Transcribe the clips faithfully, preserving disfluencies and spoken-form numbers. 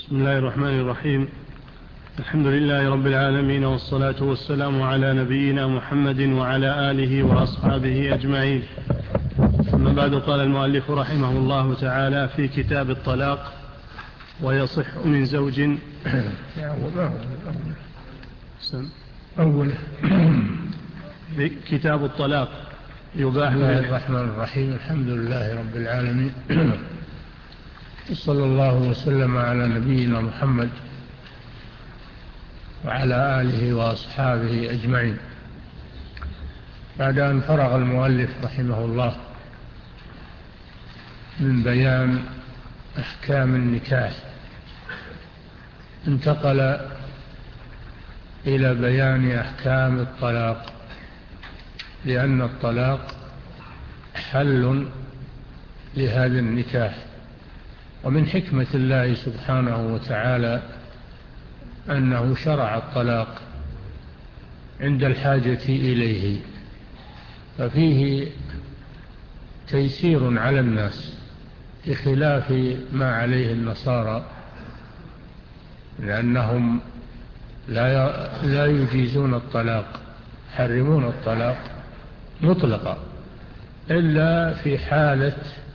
بسم الله الرحمن الرحيم. الحمد لله رب العالمين، والصلاة والسلام على نبينا محمد وعلى آله وأصحابه أجمعين. أما بعد، قال المؤلف رحمه الله تعالى في كتاب الطلاق: ويصح من زوج أول في كتاب الطلاق يباح. بسم الله الرحمن الرحيم. الحمد لله رب العالمين، صلى الله وسلم على نبينا محمد وعلى آله وأصحابه أجمعين. بعد أن فرغ المؤلف رحمه الله من بيان أحكام النكاح، انتقل إلى بيان أحكام الطلاق، لأن الطلاق حل لهذا النكاح. ومن حكمة الله سبحانه وتعالى أنه شرع الطلاق عند الحاجة إليه، ففيه تيسير على الناس بخلاف ما عليه النصارى، لأنهم لا لا يجيزون الطلاق، يحرمون الطلاق مطلقا إلا في حالة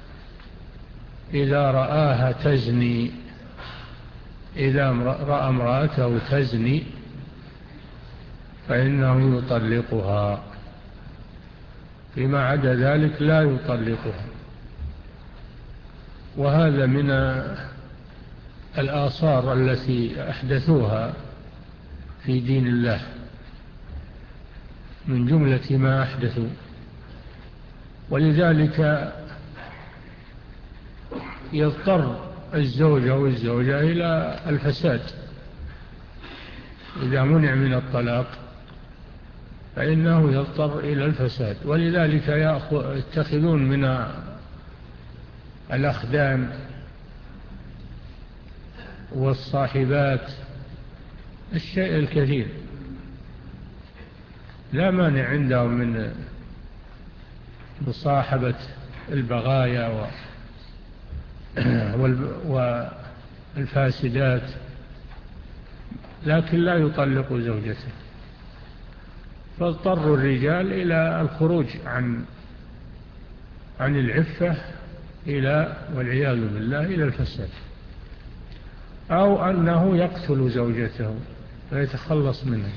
إذا رآها تزني، إذا رأى امرأته تزني فإنه يطلقها، فيما عدا ذلك لا يطلقها. وهذا من الآثار التي أحدثوها في دين الله، من جملة ما أحدثوا. ولذلك يضطر الزوج أو الزوجة إلى الفساد إذا منع من الطلاق، فإنه يضطر إلى الفساد. ولذلك يتخذون من الأخدان والصاحبات الشيء الكثير، لا مانع عندهم من مصاحبة البغايا والفاسدات، لكن لا يطلق زوجته. فاضطر الرجال إلى الخروج عن عن العفة إلى والعياذ بالله إلى الفساد، أو أنه يقتل زوجته ويتخلص منها،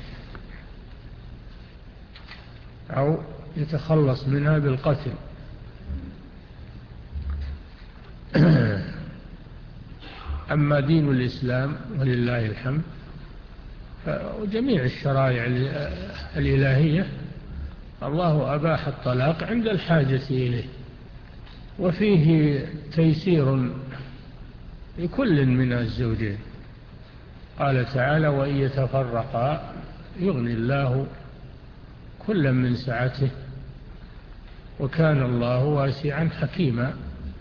أو يتخلص منها بالقتل. أما دين الإسلام ولله الحمد وجميع الشرائع الإلهية، الله أباح الطلاق عند الحاجة إليه، وفيه تيسير لكل من الزوجين. قال تعالى: وإن يتفرقا يغني الله كلا من سعته وكان الله واسعا حكيما.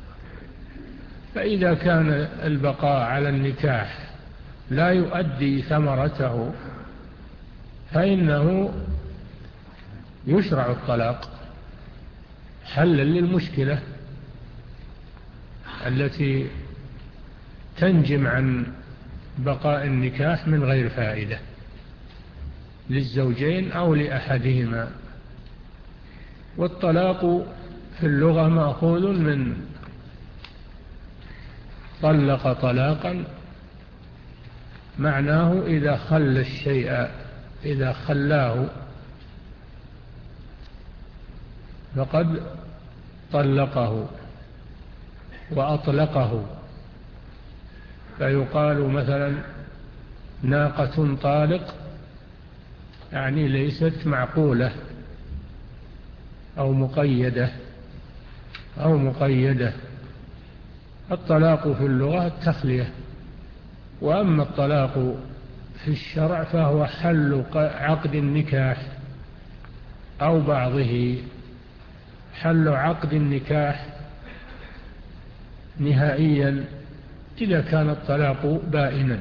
فإذا كان البقاء على النكاح لا يؤدي ثمرته فإنه يشرع الطلاق حلا للمشكلة التي تنجم عن بقاء النكاح من غير فائدة للزوجين أو لأحدهما. والطلاق في اللغة مأخوذ من طلق طلاقا، معناه إذا خلى الشيء، إذا خلاه فقد طلقه وأطلقه. فيقال مثلا ناقة طالق، يعني ليست معقولة أو مقيدة أو مقيدة. الطلاق في اللغة التخلية، وأما الطلاق في الشرع فهو حل عقد النكاح أو بعضه، حل عقد النكاح نهائيا إذا كان الطلاق بائنا،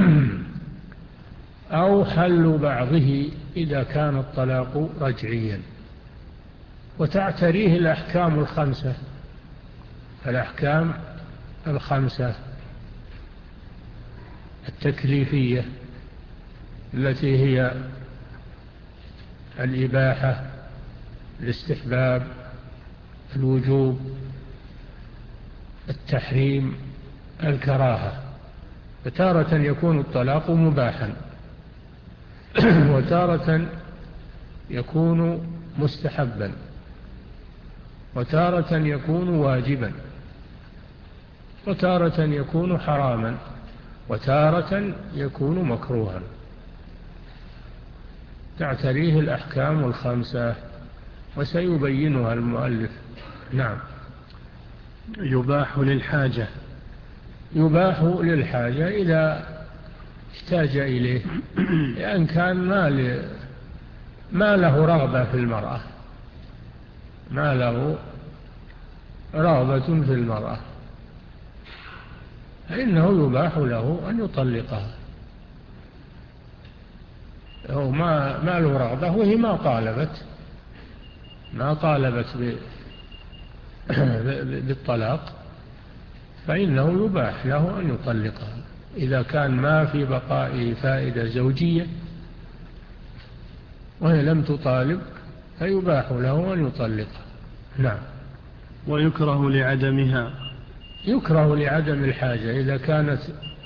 أو حل بعضه إذا كان الطلاق رجعيا. وتعتريه الأحكام الخمسة، الأحكام الخمسة التكليفية التي هي الإباحة، الاستحباب، الوجوب، التحريم، الكراهة. فتارة يكون الطلاق مباحا، وتارة يكون مستحبا، وتارة يكون واجبا، وتارة يكون حراما، وتارة يكون مكروها. تعتريه الأحكام الخمسة وسيبينها المؤلف. نعم. يباح للحاجة. يباح للحاجة إذا احتاج إليه، لأن كان ما, ما له رغبة في المرأة، ما له رغبة في المرأة، فإنه يباح له أن يطلقها. هو ما, ما له رغبة، وهي ما طالبت ما طالبت بالطلاق، فإنه يباح له أن يطلقها إذا كان ما في بقائه فائدة زوجية وهي لم تطالب، فيباح له أن يطلقها. نعم. ويكره لعدمها. يكره لعدم الحاجة، إذا كانت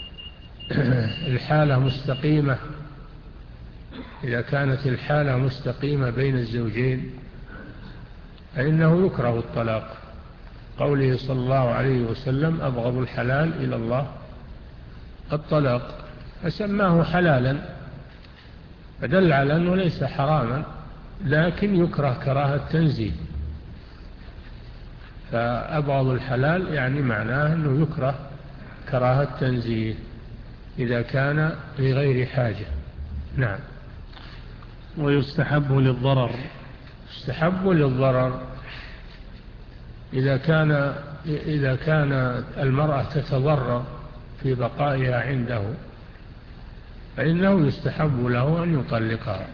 الحالة مستقيمة إذا كانت الحالة مستقيمة بين الزوجين فإنه يكره الطلاق. قوله صلى الله عليه وسلم: أبغض الحلال إلى الله الطلاق، فسماه حلالا، فدل على أنه ليس حراما، لكن يكره كراهة تنزيه. فأبغض الحلال يعني معناه أنه يكره كراهة تنزيه إذا كان لغير حاجة. نعم. ويستحب للضرر. يستحب للضرر إذا كان إذا كان المرأة تتضرر في بقائها عنده، فإنه يستحب له أن يطلقها،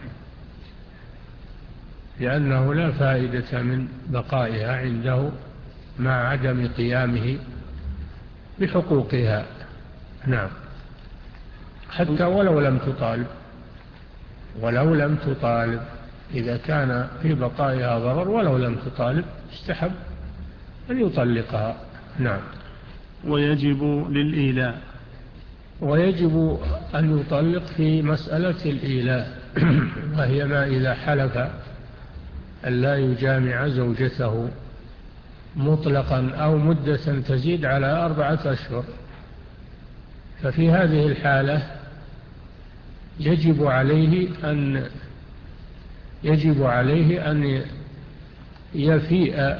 لأنه لا فائدة من بقائها عنده مع عدم قيامه بحقوقها. نعم. حتى ولو لم تطالب ولو لم تطالب إذا كان في بقائها ضرر ولو لم تطالب استحب أن يطلقها. نعم. ويجب للإيلاء. ويجب أن يطلق في مسألة الإيلاء وهي ما إذا حلف أن لا يجامع زوجته مطلقا أو مدة تزيد على أربعة أشهر، ففي هذه الحالة يجب عليه أن يجب عليه أن يفيء،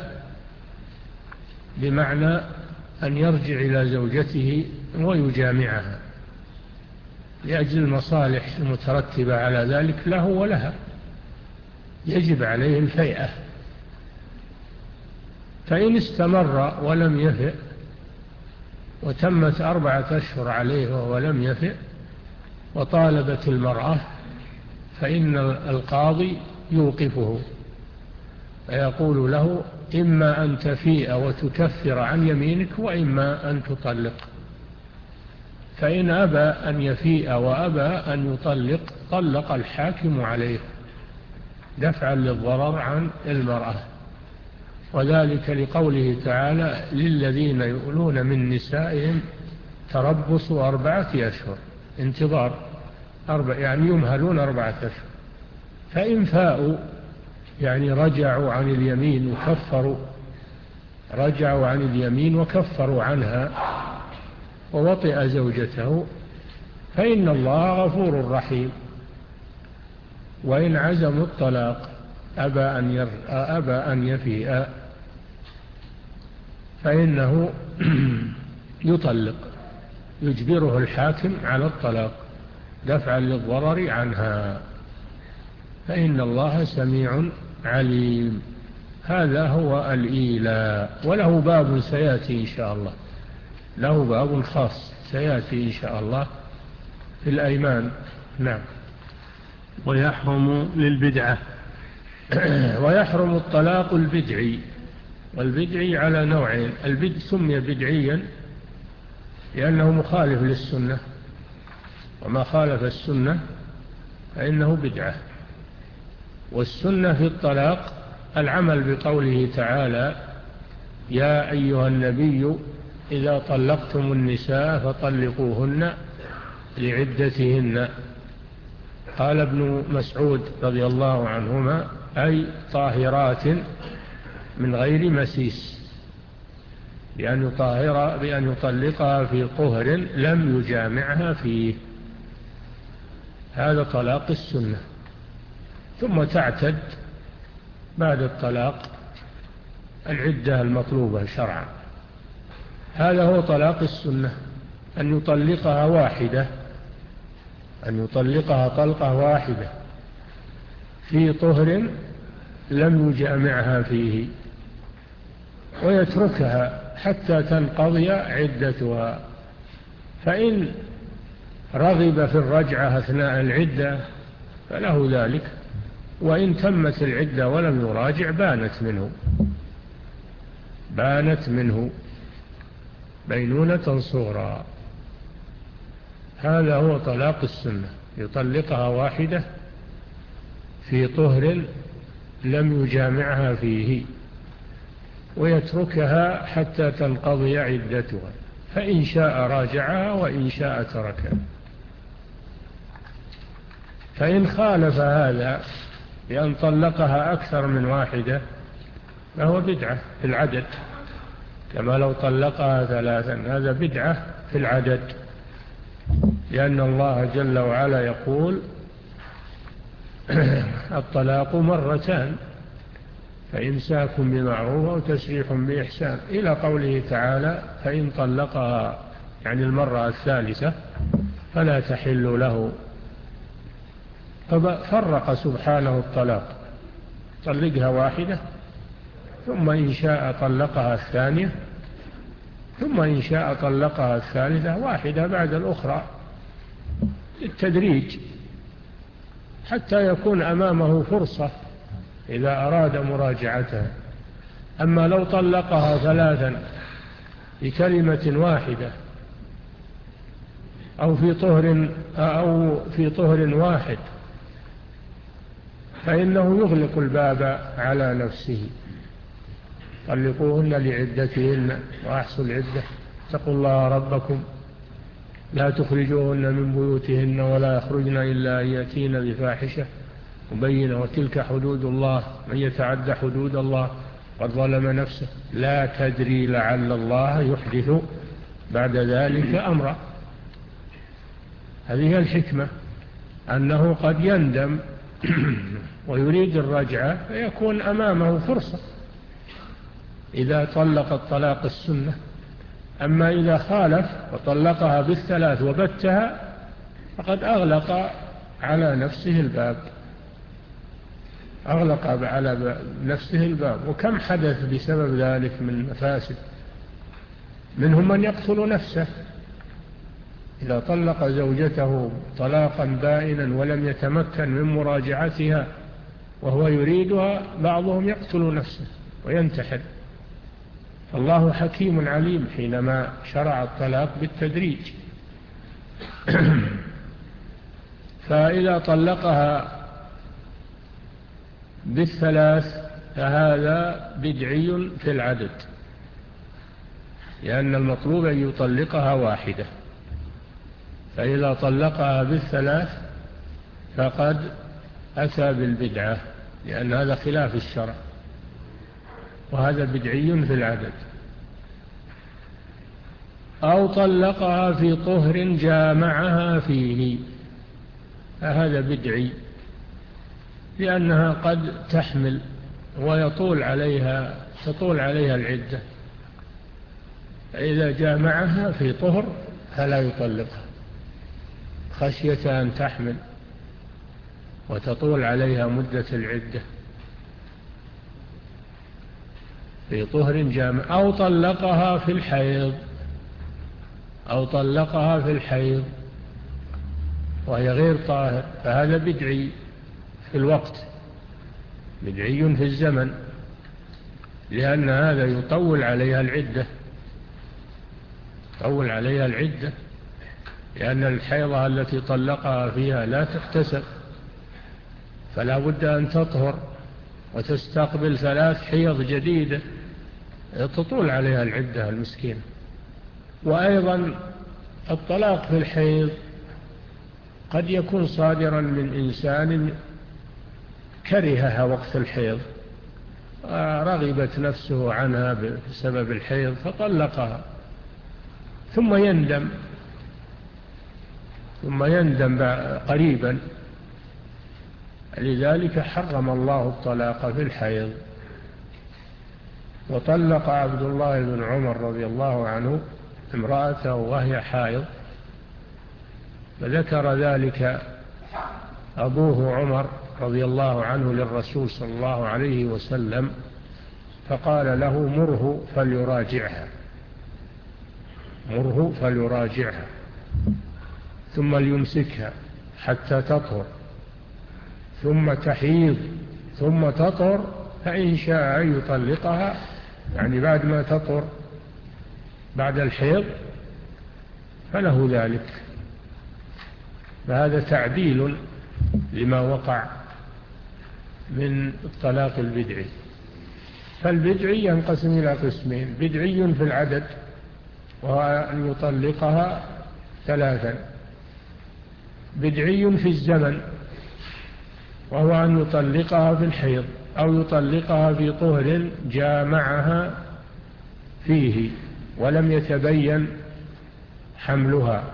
بمعنى أن يرجع إلى زوجته ويجامعها لأجل المصالح المترتبة على ذلك له ولها، يجب عليه الفيئة. فإن استمر ولم يفئ وتمت أربعة أشهر عليه وهو لم يفئ وطالبت المرأة، فإن القاضي يوقفه فيقول له: إما أن تفيء وتكفر عن يمينك، وإما أن تطلق. فإن أبى أن يفيء وأبى أن يطلق طلق الحاكم عليه دفعا للضرر عن المرأة، وذلك لقوله تعالى: للذين يؤلون من نسائهم تربص أربعة أشهر، انتظار أربع يعني يمهلون أربعة أشهر، فإن فاءوا يعني رجعوا عن اليمين وكفروا رجعوا عن اليمين وكفروا عنها ووطئ زوجته، فإن الله غفور رحيم. وإن عزموا الطلاق أبى أن, ير... أبى أن يفيء فإنه يطلق، يجبره الحاكم على الطلاق دفعا للضرر عنها، فإن الله سميع عليم. هذا هو الإيلاء، وله باب سيأتي إن شاء الله، له باب خاص سيأتي إن شاء الله في الأيمان. نعم. ويحرم للبدعة. ويحرم الطلاق البدعي، والبدعي على نوعين: البدع سمي بدعيا لأنه مخالف للسنة، وما خالف السنة فإنه بدعة. والسنة في الطلاق العمل بقوله تعالى: يا أيها النبي إذا طلقتم النساء فطلقوهن لعدتهن. قال ابن مسعود رضي الله عنهما: أي طاهرات من غير مسيس، بأن يطهر بأن يطلقها في طهر لم يجامعها فيه. هذا طلاق السنة. ثم تعتد بعد الطلاق العدة المطلوبة شرعا. هذا هو طلاق السنة، أن يطلقها واحدة أن يطلقها طلقة واحدة في طهر لم يجامعها فيه، ويتركها حتى تنقضي عدتها. فإن رغب في الرجعة أثناء العدة فله ذلك، وإن تمت العدة ولم يراجع بانت منه بانت منه بينونة صغرى. هذا هو طلاق السنة، يطلقها واحدة في طهر لم يجامعها فيه، ويتركها حتى تنقضي عدتها، فإن شاء راجعها وإن شاء تركها. فإن خالف هذا بأن طلقها أكثر من واحدة فهو بدعة في العدد، كما لو طلقها ثلاثا، هذا بدعة في العدد، لأن الله جل وعلا يقول: الطلاق مرتان فإمساك بمعروف أو تسريح بإحسان، إلى قوله تعالى: فإن طلقها، يعني المرة الثالثة، فلا تحل له. ففرق سبحانه الطلاق: طلقها واحدة، ثم إن شاء طلقها الثانية، ثم إن شاء طلقها الثالثة، واحدة بعد الأخرى التدريج، حتى يكون أمامه فرصة إذا أراد مراجعتها. أما لو طلقها ثلاثا بكلمة واحدة أو في طهر أو في طهر واحد فإنه يغلق الباب على نفسه. طلقوهن لعدتهن وأحصوا العدة، اتقوا الله ربكم لا تخرجوهن من بيوتهن ولا يخرجن إلا أن يأتين بفاحشة مبينة، وتلك حدود الله، من يتعدى حدود الله قد ظلم نفسه، لا تدري لعل الله يحدث بعد ذلك أمرا. هذه الحكمة، أنه قد يندم ويريد الرجعة فيكون أمامه فرصة إذا طلق الطلاق السنة. أما إذا خالف وطلقها بالثلاث وبتها فقد أغلق على نفسه الباب أغلق على نفسه الباب. وكم حدث بسبب ذلك من مفاسد، منهم من يقتل نفسه إذا طلق زوجته طلاقا بائنا ولم يتمكن من مراجعتها وهو يريدها، بعضهم يقتل نفسه وينتحر. الله حكيم عليم حينما شرع الطلاق بالتدريج. فإذا طلقها بالثلاث فهذا بدعي في العدد، لأن المطلوب أن يطلقها واحدة. فإذا طلقها بالثلاث فقد أتى بالبدعة، لأن هذا خلاف الشرع، وهذا بدعي في العدد. أو طلقها في طهر جامعها فيه، فهذا بدعي، لأنها قد تحمل ويطول عليها تطول عليها العدة، فإذا جامعها في طهر فلا يطلقها خشية أن تحمل وتطول عليها مدة العدة في طهر جامع. أو طلقها في الحيض أو طلقها في الحيض وهي غير طاهر، فهذا بدعي في الوقت، بدعي في الزمن، لأن هذا يطول عليها العدة يطول عليها العدة لأن الحيضة التي طلقها فيها لا تحتسب، فلا بد أن تطهر وتستقبل ثلاث حيض جديدة تطول عليها العدة المسكين. وأيضا الطلاق في الحيض قد يكون صادرا من إنسان كرهها وقت الحيض، رغبت نفسه عنها بسبب الحيض فطلقها، ثم يندم ثم يندم قريبا. لذلك حرم الله الطلاق في الحيض. وطلق عبد الله بن عمر رضي الله عنه امرأته وهي حائض، فذكر ذلك أبوه عمر رضي الله عنه للرسول صلى الله عليه وسلم، فقال له مره فليراجعها مره فليراجعها ثم ليمسكها حتى تطهر ثم تحيض ثم تطهر، فإن شاء أن يطلقها، يعني بعد ما تطهر بعد الحيض فله ذلك. فهذا تعديل لما وقع من الطلاق البدعي. فالبدعي ينقسم إلى قسمين: بدعي في العدد وهو أن يطلقها ثلاثا، بدعي في الزمن وهو أن يطلقها في الحيض أو يطلقها في طهر جامعها فيه ولم يتبين حملها،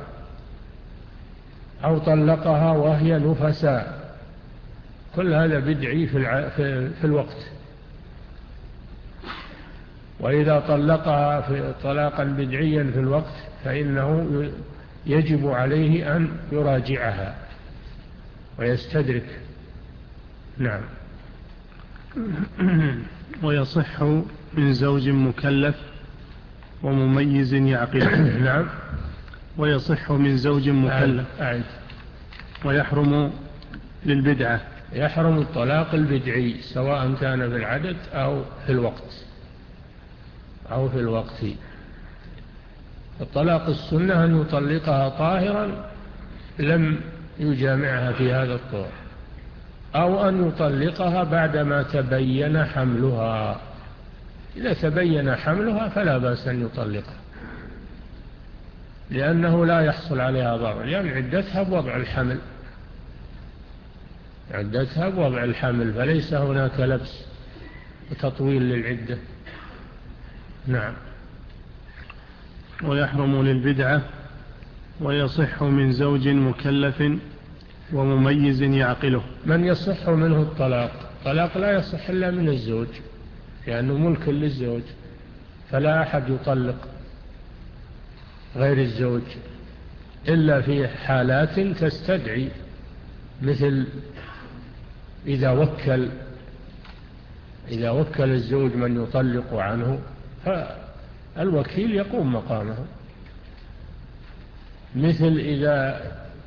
أو طلقها وهي نفساء. كل هذا بدعي في, الع... في... في الوقت. وإذا طلقها في طلاقا بدعيا في الوقت فإنه يجب عليه أن يراجعها ويستدرك. نعم. ويصح من زوج مكلف ومميز يعقله. نعم. ويصح من زوج مكلف. أعد. ويحرم للبدعة. يحرم الطلاق البدعي سواء كان في العدد أو في الوقت أو في الوقت. الطلاق السنة أن يطلقها طاهرا لم يجامعها في هذا الطهر، أو أن يطلقها بعدما تبين حملها. إذا تبين حملها فلا بأس أن يطلقها، لأنه لا يحصل عليها ضرر، لأن يعني عدتها بوضع الحمل عدتها بوضع الحمل فليس هناك لبس وتطويل للعدة. نعم. ويحرم للبدعة. ويصح من زوج مكلف ومميز يعقله. من يصح منه الطلاق؟ الطلاق لا يصح إلا من الزوج، لأنه ملك للزوج، فلا أحد يطلق غير الزوج إلا في حالات تستدعي، مثل إذا وكل إذا وكل الزوج من يطلق عنه فالوكيل يقوم مقامه، مثل إذا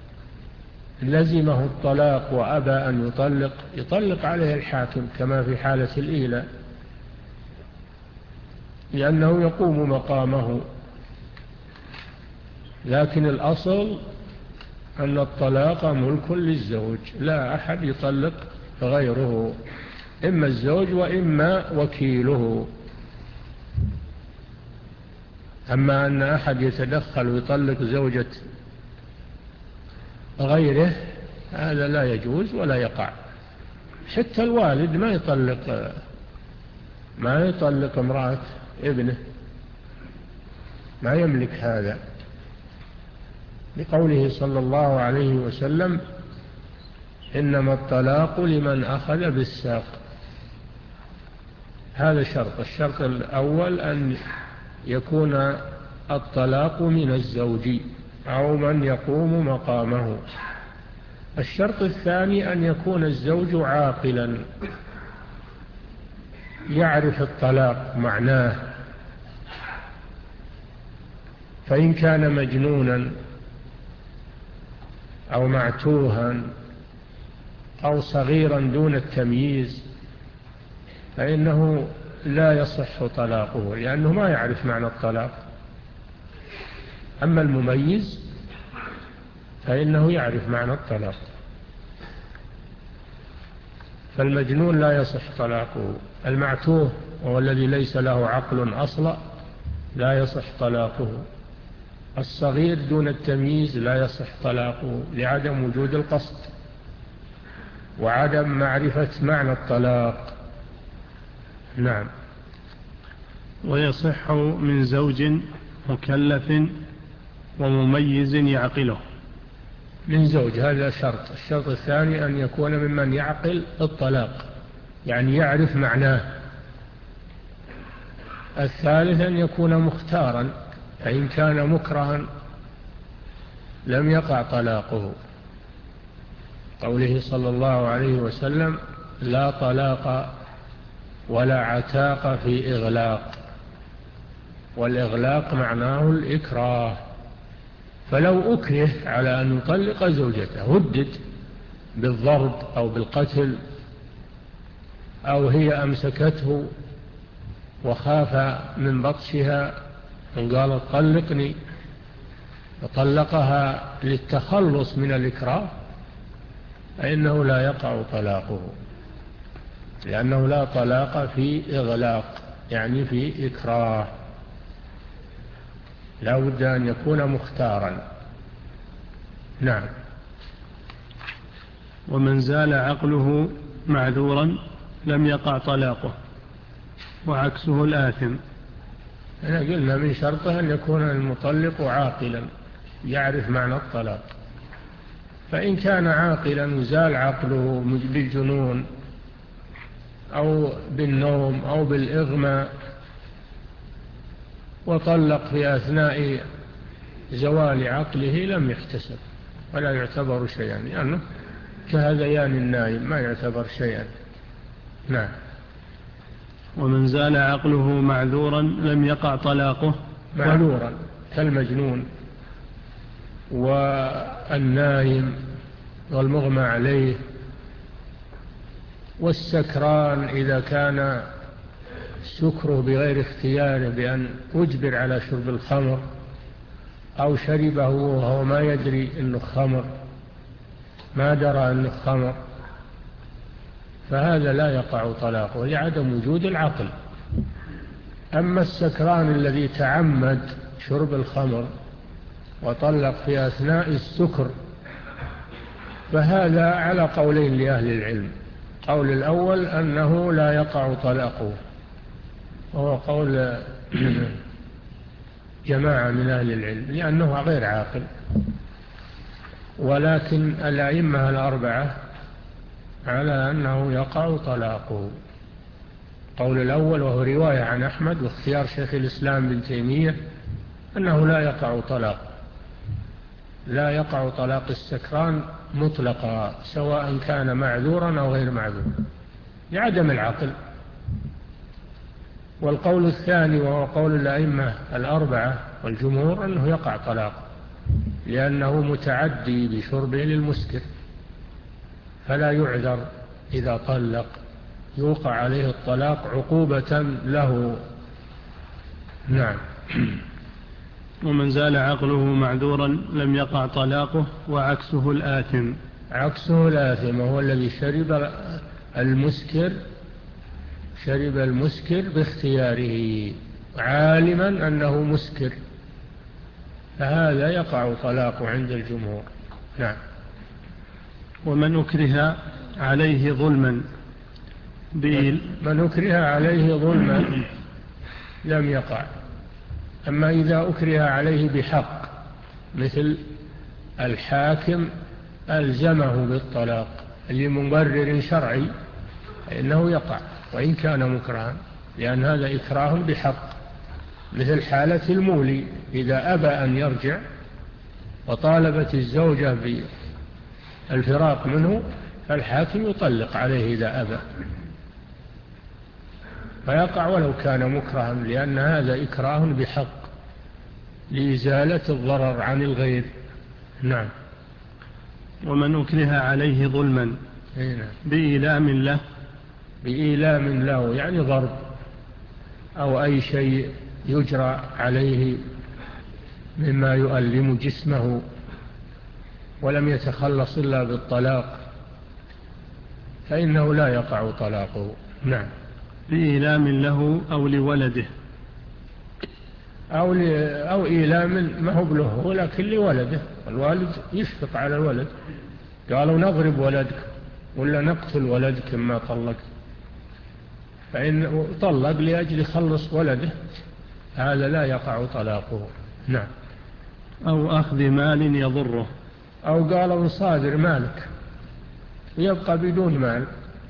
لزمه الطلاق وأبى أن يطلق يطلق عليه الحاكم كما في حالة الإيلاء، لأنه يقوم مقامه. لكن الأصل أن الطلاق ملك للزوج، لا أحد يطلق غيره، إما الزوج وإما وكيله. أما أن أحد يتدخل ويطلق زوجة غيره هذا لا يجوز ولا يقع. حتى الوالد ما يطلق ما يطلق امرأة ابنه، ما يملك هذا، لقوله صلى الله عليه وسلم: إنما الطلاق لمن أخذ بالساق. هذا شرط. الشرط الأول أن يكون الطلاق من الزوج أو من يقوم مقامه. الشرط الثاني أن يكون الزوج عاقلا يعرف الطلاق معناه، فإن كان مجنونا أو معتوها أو صغيرا دون التمييز فإنه لا يصح طلاقه، لأنه ما يعرف معنى الطلاق. أما المميز فإنه يعرف معنى الطلاق. فالمجنون لا يصح طلاقه، المعتوه وهو الذي ليس له عقل أصلا لا يصح طلاقه، الصغير دون التمييز لا يصح طلاقه لعدم وجود القصد وعدم معرفة معنى الطلاق. نعم. ويصح من زوج مكلف ومميز يعقله. من زوج هذا شرط. الشرط الثاني أن يكون ممن يعقل الطلاق، يعني يعرف معناه. الثالث أن يكون مختارا، فإن كان مكرها لم يقع طلاقه، قوله صلى الله عليه وسلم: لا طلاق ولا عتاق في إغلاق، والإغلاق معناه الإكراه. فلو أكره على أن يطلق زوجته، هدد بالضرب أو بالقتل، أو هي أمسكته وخاف من بطشها وقالت طلقني، فطلقها للتخلص من الإكراه، فإنه لا يقع طلاقه، لأنه لا طلاق في إغلاق، يعني في إكراه، لا بد أن يكون مختارا. نعم. ومن زال عقله معذورا لم يقع طلاقه، وعكسه الآثم. أنا قلنا من شرطه أن يكون المطلق عاقلا يعرف معنى الطلاق، فإن كان عاقلا وزال عقله بالجنون أو بالنوم أو بالإغماء وطلق في أثناء زوال عقله لم يحتسب ولا يعتبر شيئا، لأنه يعني كهذيان النائم ما يعتبر شيئا. نعم. ومن زال عقله معذورا لم يقع طلاقه. معذورا كالمجنون والنائم والمغمى عليه والسكران إذا كان سكره بغير اختياره بأن أجبر على شرب الخمر أو شربه وهو ما يدري أنه خمر، ما درى أنه خمر، فهذا لا يقع طلاقه لعدم وجود العقل. أما السكران الذي تعمد شرب الخمر وطلق في أثناء السكر فهذا على قولين لأهل العلم. قول الأول أنه لا يقع طلاقه، وهو قول جماعة من أهل العلم لأنه غير عاقل، ولكن الأئمة الأربعة على أنه يقع طلاقه. قول الأول وهو رواية عن أحمد واختيار شيخ الإسلام بن تيمية أنه لا يقع طلاق، لا يقع طلاق السكران مطلقا سواء كان معذورا أو غير معذور لعدم العقل. والقول الثاني وهو قول الأئمة الأربعة والجمهور أنه يقع طلاق لأنه متعدي بشربه للمسكر، فلا يعذر إذا طلق، يوقع عليه الطلاق عقوبة له. نعم. ومن زال عقله معذورا لم يقع طلاقه، وعكسه الآثم. عكسه الآثم هو الذي شرب المسكر شرب المسكر باختياره عالما أنه مسكر، فهذا يقع طلاقه عند الجمهور. نعم. ومن أكره عليه ظلما من أكره عليه ظلما لم يقع. أما إذا أكره عليه بحق مثل الحاكم ألزمه بالطلاق لمبرر شرعي فإنه يقع وإن كان مكرها، لأن هذا إكراه بحق، مثل حالة المولي إذا أبى أن يرجع وطالبت الزوجة بالفراق منه فالحاكم يطلق عليه إذا أبى، فيقع ولو كان مكرها، لأن هذا إكراه بحق لإزالة الضرر عن الغير. نعم. ومن أكره عليه ظلما بإيلام له بإيلام له يعني ضرب أو أي شيء يجرى عليه مما يؤلم جسمه ولم يتخلص إلا بالطلاق فإنه لا يقع طلاقه. نعم. بإيلام له أو لولده أو, أو إيلام ما هو بله ولكن لولده، الوالد يشفق على الولد، قالوا نضرب ولدك ولا نقتل ولدك ما طلق، فإن طلق لأجل يخلص ولده هذا لا يقع طلاقه. نعم. أو أخذ مال يضره، أو قالوا صادر مالك ويبقى بدون مال،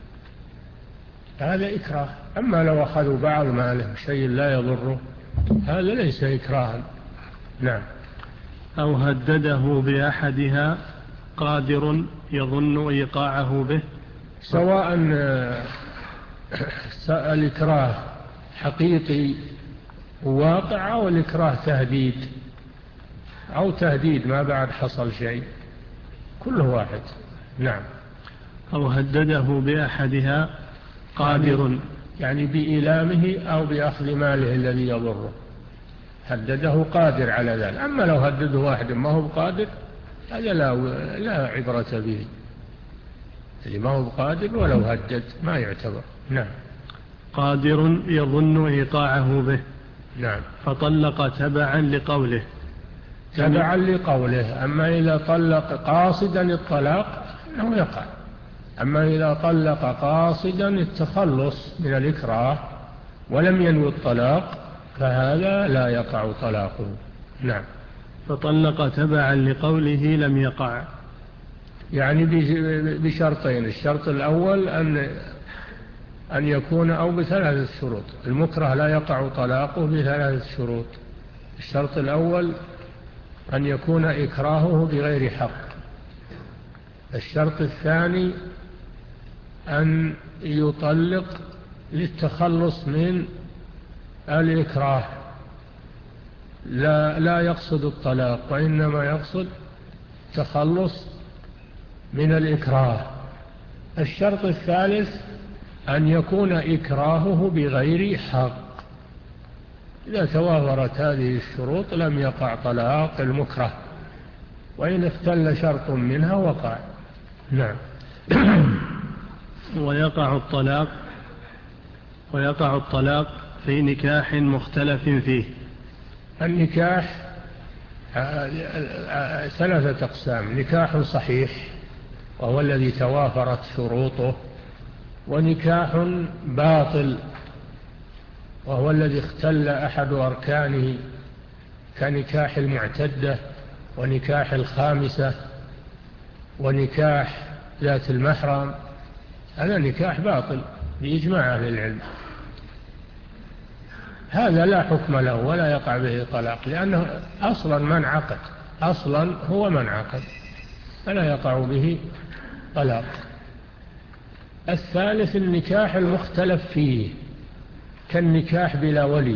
هذا إكراه. أما لو أخذوا بعض ماله شيء لا يضره هذا ليس إكراها. نعم. أو هدده بأحدها قادر يظن إيقاعه به، سواء الإكراه حقيقي واقع أو الإكراه تهديد أو تهديد ما بعد حصل شيء، كله واحد. نعم. أو هدده بأحدها قادر، يعني بإيلامه أو بأخذ ماله الذي يضره، هدده قادر على ذلك. أما لو هدده واحد ما هو قادر هذا لا, لا عبرة به، اللي ما هو قادر ولو هدد ما يعتبر. نعم. قادر يظن إيقاعه به. نعم. فطلق تبعا لقوله، تبعا لقوله. أما إذا طلق قاصدا الطلاق أنه يقع. أما إذا طلق قاصدا التخلص من الإكراه ولم ينوي الطلاق فهذا لا يقع طلاقه. نعم. فطلق تبعا لقوله لم يقع، يعني بشرطين. الشرط الأول أن أن يكون أو بثلاثة شروط. المكره لا يقع طلاقه بثلاثة شروط. الشرط الأول أن يكون إكراهه بغير حق. الشرط الثاني أن يطلق للتخلص من الإكراه، لا, لا يقصد الطلاق وإنما يقصد تخلص من الإكراه. الشرط الثالث أن يكون إكراهه بغير حق. إذا توافرت هذه الشروط لم يقع طلاق المكره، وإن اختل شرط منها وقع. نعم. ويقع الطلاق ويقع الطلاق في نكاح مختلف فيه. النكاح ثلاثة أقسام: نكاح صحيح وهو الذي توافرت شروطه، ونكاح باطل وهو الذي اختل أحد أركانه كنكاح المعتدة ونكاح الخامسة ونكاح ذات المحرم. هذا نكاح باطل بإجماع أهل العلم، هذا لا حكم له ولا يقع به طلاق، لأنه أصلا من عقد، أصلا هو من عقد، فلا يقع به طلاق. الثالث النكاح المختلف فيه كالنكاح بلا ولي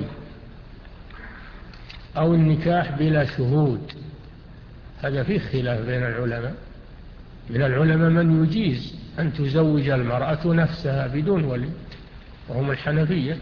أو النكاح بلا شهود، هذا فيه خلاف بين العلماء. من العلماء من يجيز أن تزوج المرأة نفسها بدون ولي وهم الحنفية،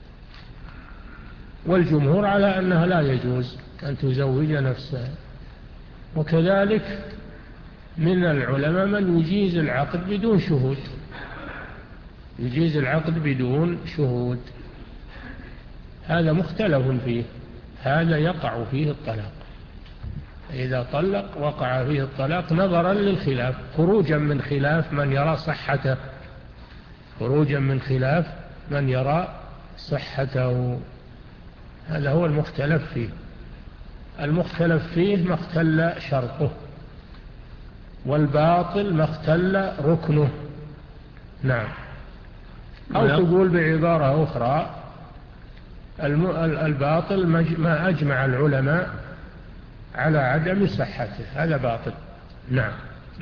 والجمهور على أنها لا يجوز أن تزوج نفسها. وكذلك من العلماء من يجيز العقد بدون شهود، يجيز العقد بدون شهود، هذا مختلف فيه، هذا يقع فيه الطلاق. إذا طلق وقع فيه الطلاق نظرا للخلاف، خروجا من خلاف من يرى صحته، خروجا من خلاف من يرى صحته، هذا هو المختلف فيه. المختلف فيه ما اختل شرطه، والباطل ما اختل ركنه. نعم. أو تقول بعبارة أخرى الباطل ما أجمع العلماء على عدم صحته، هذا باطل. نعم.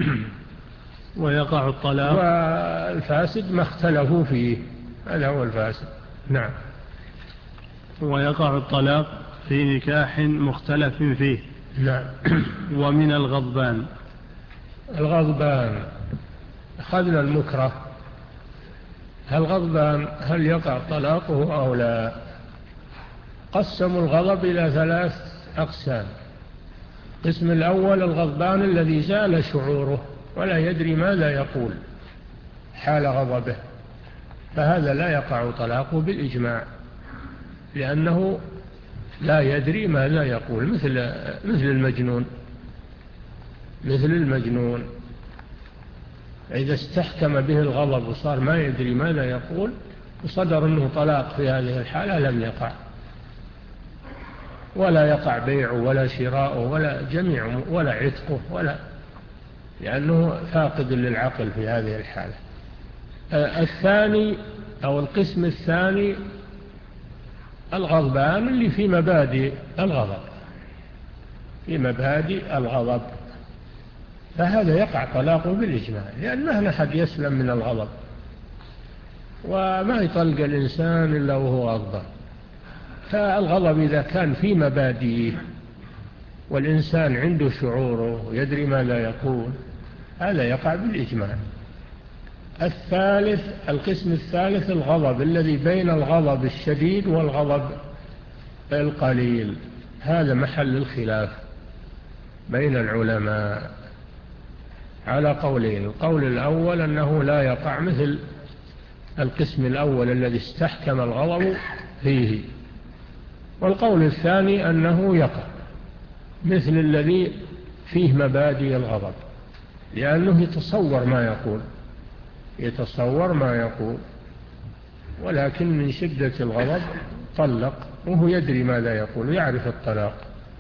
ويقع الطلاق والفاسد ما اختلفوا فيه، هذا هو الفاسد. نعم. ويقع الطلاق في نكاح مختلف فيه. نعم. ومن الغضبان. الغضبان أخذنا المكره، هل غضبان هل يقع طلاقه أو لا؟ قسموا الغضب إلى ثلاث أقسام: القسم الأول الغضبان الذي زال شعوره ولا يدري ماذا يقول حال غضبه، فهذا لا يقع طلاقه بالإجماع، لأنه لا يدري ماذا يقول، مثل مثل المجنون مثل المجنون إذا استحكم به الغضب وصار ما يدري ماذا يقول وصدر أنه طلاق في هذه الحالة لم يقع، ولا يقع بيعه ولا شراؤه ولا جميع ولا عتقه، ولا لأنه فاقد للعقل في هذه الحالة. الثاني أو القسم الثاني الغضبان اللي في مبادئ الغضب في مبادئ الغضب فهذا يقع طلاقه بالإجماع، لأن ما أحد يسلم من الغضب، وما يطلق الإنسان إلا وهو غضبان. فالغضب إذا كان في مبادئه والإنسان عنده شعوره ويدري ما لا يقول هذا يقع بالإجماع. الثالث القسم الثالث الغضب الذي بين الغضب الشديد والغضب القليل، هذا محل الخلاف بين العلماء على قولين. القول الأول أنه لا يقع مثل القسم الأول الذي استحكم الغضب فيه، والقول الثاني أنه يقع مثل الذي فيه مبادئ الغضب، لأنه يتصور ما يقول يتصور ما يقول ولكن من شدة الغضب طلق وهو يدري ماذا يقول ويعرف الطلاق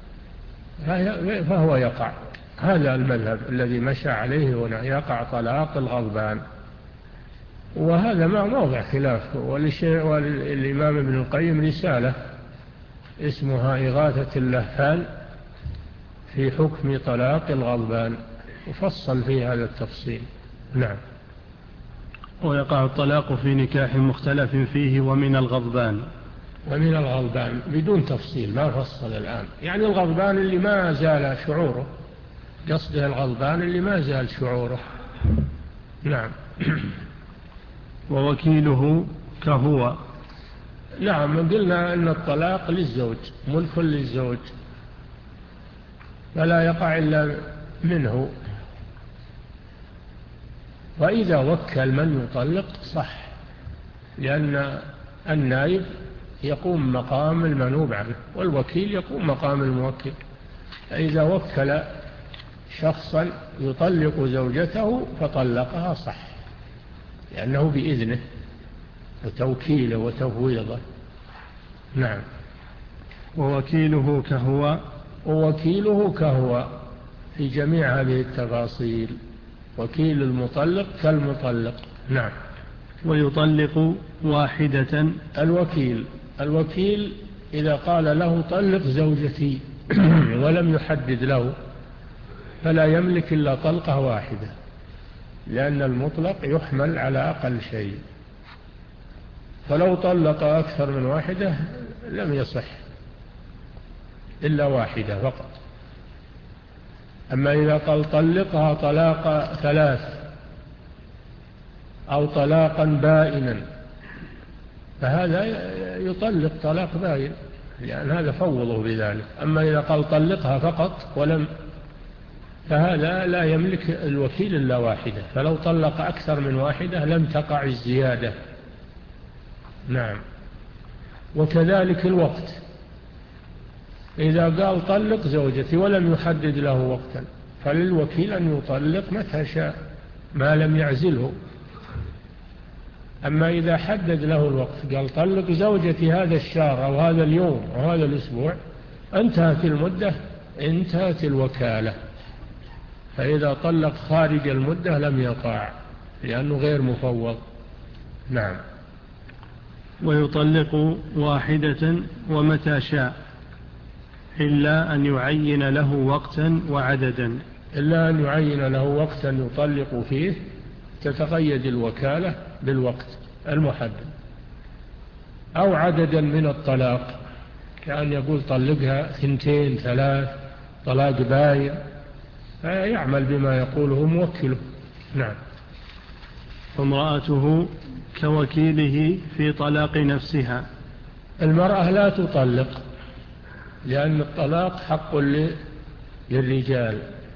فهو يقع. هذا المذهب الذي مشى عليه هنا، يقع طلاق الغضبان، وهذا ما موضع خلاف. والإمام ابن القيم رسالة اسمها إغاثة اللهفان في حكم طلاق الغضبان وفصل في هذا التفصيل. نعم. ويقع الطلاق في نكاح مختلف فيه ومن الغضبان ومن الغضبان بدون تفصيل، ما فصل الآن، يعني الغضبان اللي ما زال شعوره، قصده الغضبان اللي ما زال شعوره. نعم. ووكيله كهو. نعم، قلنا أن الطلاق للزوج، ملك للزوج، فلا يقع إلا منه، وإذا وكل من يطلق صح، لأن النائب يقوم مقام المنوب عنه والوكيل يقوم مقام الموكل. فإذا وكل شخصا يطلق زوجته فطلقها صح، لأنه بإذنه وتوكيله وتفويضه. نعم. ووكيله كهو. ووكيله كهو في جميع هذه التفاصيل، وكيل المطلق كالمطلق. نعم. ويطلق واحدة. الوكيل الوكيل إذا قال له طلق زوجتي ولم يحدد له فلا يملك إلا طلقة واحدة، لأن المطلق يحمل على أقل شيء، فلو طلق أكثر من واحدة لم يصح إلا واحدة فقط. أما إذا قال طلقها طلاق ثلاث أو طلاقا بائنا فهذا يطلق طلاق بائن، لأن هذا فوضه بذلك. أما إذا قال طلقها فقط ولم فهذا لا يملك الوكيل إلا واحدة، فلو طلق أكثر من واحدة لم تقع الزيادة. نعم. وكذلك الوقت، إذا قال طلق زوجتي ولم يحدد له وقتا فللوكيل أن يطلق متى شاء ما لم يعزله. أما إذا حدد له الوقت قال طلق زوجتي هذا الشهر أو هذا اليوم أو هذا الأسبوع، انتهت المدة انتهت الوكالة. فإذا طلق خارج المدة لم يقع لأنه غير مفوض. نعم. ويطلق واحدة ومتى شاء إلا أن يعين له وقتا وعددا. إلا أن يعين له وقتا يطلق فيه، تتقيد الوكالة بالوقت المحدد، أو عددا من الطلاق، كأن يقول طلقها ثنتين ثلاث طلاق باين، فيعمل بما يقوله موكله. نعم. فامرأته كوكيله في طلاق نفسها. المرأة لا تطلق، لأن الطلاق حق للرجال.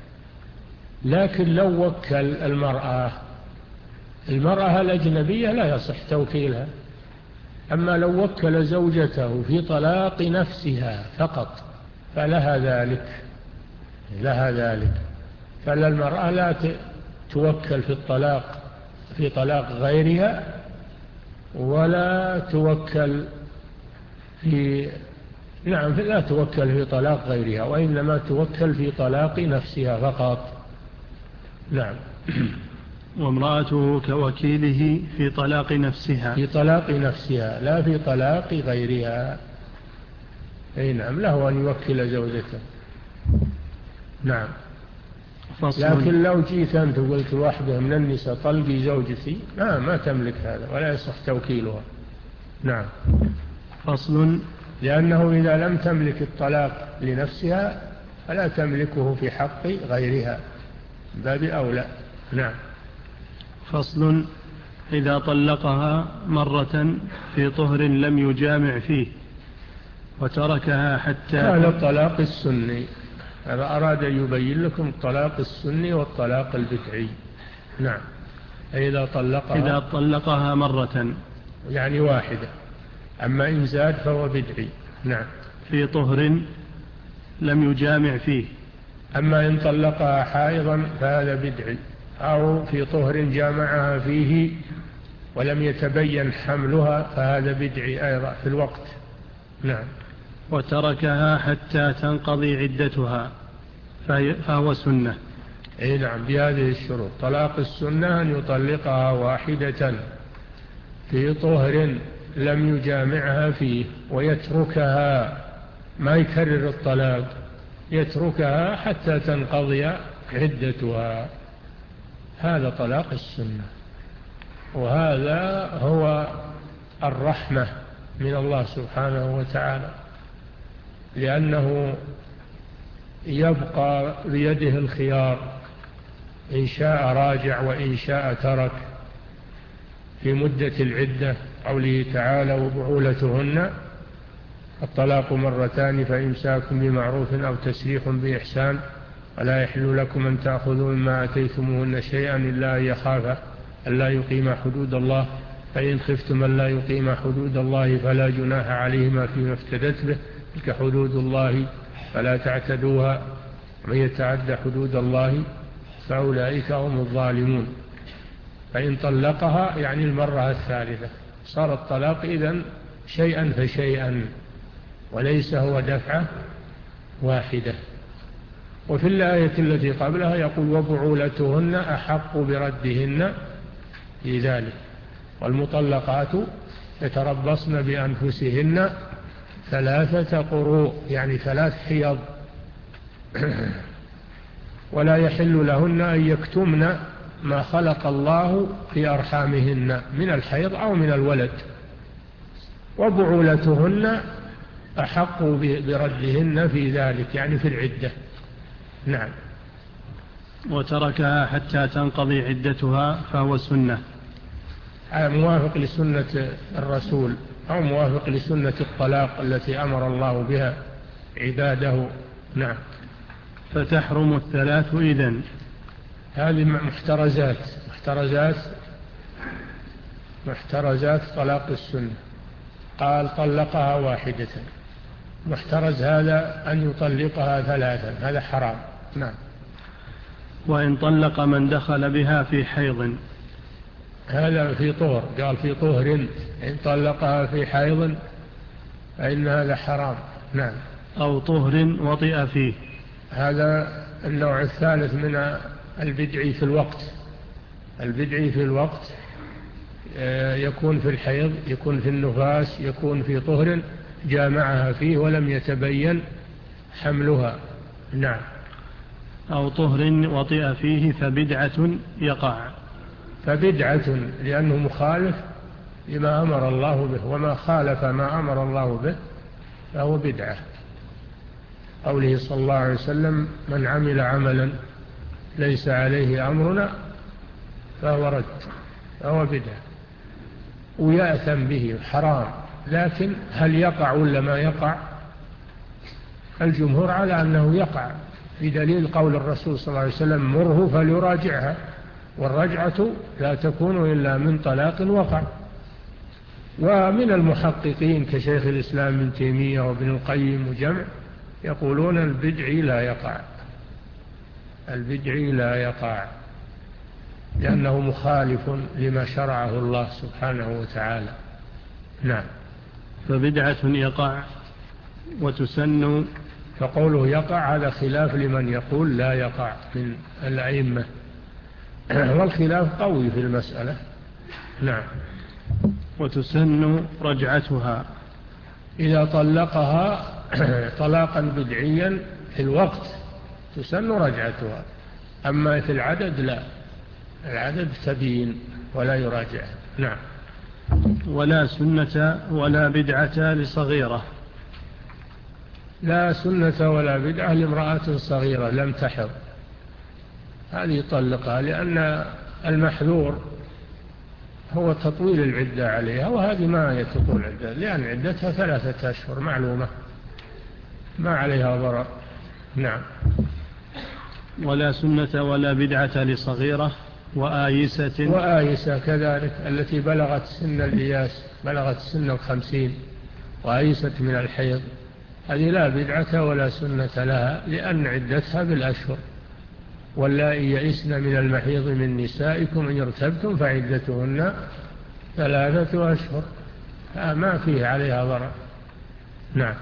لكن لو وكل المرأة المرأة الأجنبية لا يصح توكيلها. أما لو وكل زوجته في طلاق نفسها فقط فلها ذلك لها ذلك فلا المرأة لا توكل في الطلاق في طلاق غيرها، ولا توكل في نعم لا توكل في طلاق غيرها، وإنما توكل في طلاق نفسها فقط. نعم. وامرأته كوكيله في طلاق نفسها في طلاق نفسها لا في طلاق غيرها. أي نعم، له أن يوكل زوجته. نعم. لكن لو جيت أنت وقلت واحدة من النساء طلقي زوجتي ما, ما تملك هذا ولا يصح توكيلها. نعم. فصل. لأنه إذا لم تملك الطلاق لنفسها فلا تملكه في حق غيرها، باب أولى. نعم. فصل. إذا طلقها مرة في طهر لم يجامع فيه وتركها حتى هذا الطلاق السني، هذا أراد يبين لكم الطلاق السني والطلاق البدعي. نعم. إذا طلقها إذا طلقها مرة يعني واحدة، أما إن زاد فهو بدعي. نعم. في طهر لم يجامع فيه. أما إن طلقها حائضا فهذا بدعي، أو في طهر جامعها فيه ولم يتبين حملها فهذا بدعي أيضا في الوقت. نعم. وتركها حتى تنقضي عدتها فهو سنة. أي نعم، بهذه الشروط. طلاق السنة أن يطلقها واحدة في طهر لم يجامعها فيه ويتركها، ما يكرر الطلاق، يتركها حتى تنقضي عدتها. هذا طلاق السنة، وهذا هو الرحمة من الله سبحانه وتعالى، لأنه يبقى بيده الخيار، إن شاء راجع وإن شاء ترك في مدة العدة. قوله تعالى وبعولتهن الطلاق مرتان فإمساكم بمعروف أو تسريح بإحسان ولا يحل لكم أن تأخذوا مما أتيتموهن شيئا إلا أن يخافا ألا يقيم حدود الله، فإن خفتم أن لا يقيم حدود الله فلا جناح عليهما فيما افتدت به، تلك حدود الله فلا تعتدوها، ومن يتعد حدود الله فأولئك هم الظالمون. فإن طلقها يعني المرة الثالثة صار الطلاق إذن شيئا فشيئا وليس هو دفعة واحدة. وفي الآية التي قبلها يقول وبعولتهن أحق بردهن في ذلك، والمطلقات يتربصن بأنفسهن ثلاثة قروء يعني ثلاث حيض، ولا يحل لهن أن يكتمن ما خلق الله في أرحامهن من الحيض أو من الولد. وبعولتهن أحق بردهن في ذلك يعني في العدة. نعم. وتركها حتى تنقضي عدتها فهو سنة، موافق لسنة الرسول أو موافق لسنة الطلاق التي أمر الله بها عباده. نعم. فتحرم الثلاث إذن. هذه محترزات محترزات محترزات طلاق السنة. قال طلقها واحدة، محترز هذا أن يطلقها ثلاثا، هذا حرام. نعم. وإن طلق من دخل بها في حيض، هذا في طهر، قال في طهر، إن طلقها في حيض فإن هذا حرام. نعم. أو طهر وطئ فيه، هذا النوع الثالث من البدعي في الوقت. البدعي في الوقت يكون في الحيض، يكون في النفاس، يكون في طهر جامعها فيه ولم يتبين حملها. نعم. أو طهر وطئ فيه فبدعة يقع. فبدعة لأنه مخالف لما أمر الله به، وما خالف ما أمر الله به فهو بدعة. قوله صلى الله عليه وسلم من عمل عملا ليس عليه أمرنا فهو رد، فهو بدعة ويأثم به، حرام. لكن هل يقع ولا ما يقع؟ الجمهور على أنه يقع، في دليل قول الرسول صلى الله عليه وسلم مره فليراجعها، والرجعة لا تكون إلا من طلاق وقع. ومن المحققين كشيخ الإسلام ابن تيمية وابن القيم وجمع يقولون البدعي لا يقع، البدعي لا يقع لأنه مخالف لما شرعه الله سبحانه وتعالى. نعم. فبدعة يقع وتسن، فقوله يقع هذا خلاف لمن يقول لا يقع من الأئمة، والخلاف قوي في المسألة. نعم. وتسن رجعتها إذا طلقها طلاقا بدعيا في الوقت تسن رجعتها، أما في العدد لا، العدد تبين ولا يراجع. نعم. ولا سنة ولا بدعة لصغيرة، لا سنة ولا بدعة لامرأة صغيرة لم تحض، هذه يطلقها، لأن المحذور هو تطويل العدة عليها، وهذه ما يتطول العدة لأن عدتها ثلاثة أشهر معلومة ما عليها ضرر. نعم. ولا سنة ولا بدعة لصغيرة وآيسة، وآيسة كذلك التي بلغت سن الإياس، بلغت سن الخمسين وآيست من الحيض، هذه لا بدعة ولا سنة لها لأن عدتها بالأشهر. واللائي يئسن من المحيض من نسائكم إن ارتبتم فعدتهن ثلاثة أشهر، ما فيه عليها ضرر. نعم.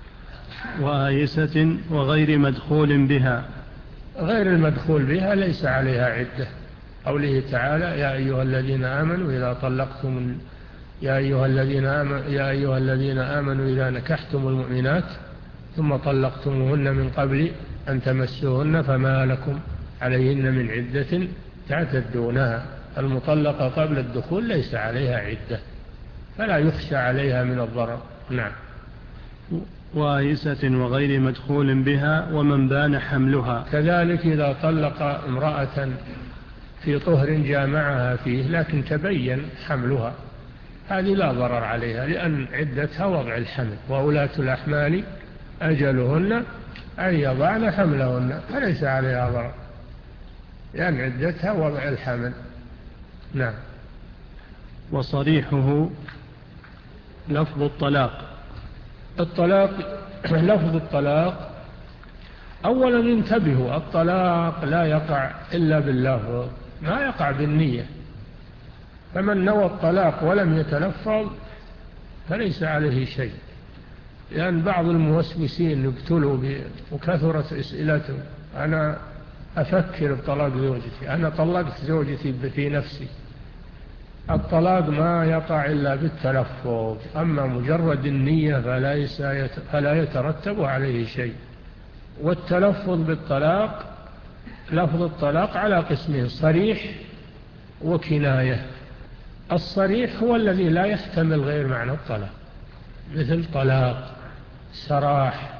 وآيسة وغير مدخول بها، غير المدخول بها ليس عليها عدة، قوله تعالى يا أيها الذين آمنوا إذا طلقتم يا أيها الذين آمنوا يا أيها الذين آمنوا إذا نكحتم المؤمنات ثم طلقتموهن من قبل أن تمسوهن فما لكم عليهن من عدة تعتدونها. المطلقة قبل الدخول ليس عليها عدة فلا يخشى عليها من الضرر. نعم. وآيسة وغير مدخول بها ومن بان حملها، كذلك إذا طلق امرأة في طهر جامعها فيه لكن تبين حملها، هذه لا ضرر عليها لأن عدتها وضع الحمل، وأولاة الأحمال أجلهن أن يضعن حملهن، فليس عليها ضرر لأن عدتها وضع الحمل. نعم. وصريحه لفظ الطلاق، الطلاق لفظ الطلاق أولا انتبهوا، الطلاق لا يقع إلا باللفظ، ما يقع بالنية، فمن نوى الطلاق ولم يتلفظ فليس عليه شيء، لأن بعض الموسوسين ابتلوا وكثرت أسئلتهم أنا أفكر بطلاق زوجتي، أنا طلقت زوجتي في نفسي. الطلاق ما يقع إلا بالتلفظ، أما مجرد النية فلا يترتب عليه شيء. والتلفظ بالطلاق لفظ الطلاق على قسمه صريح وكناية. الصريح هو الذي لا يحتمل غير معنى الطلاق، مثل طلاق سراح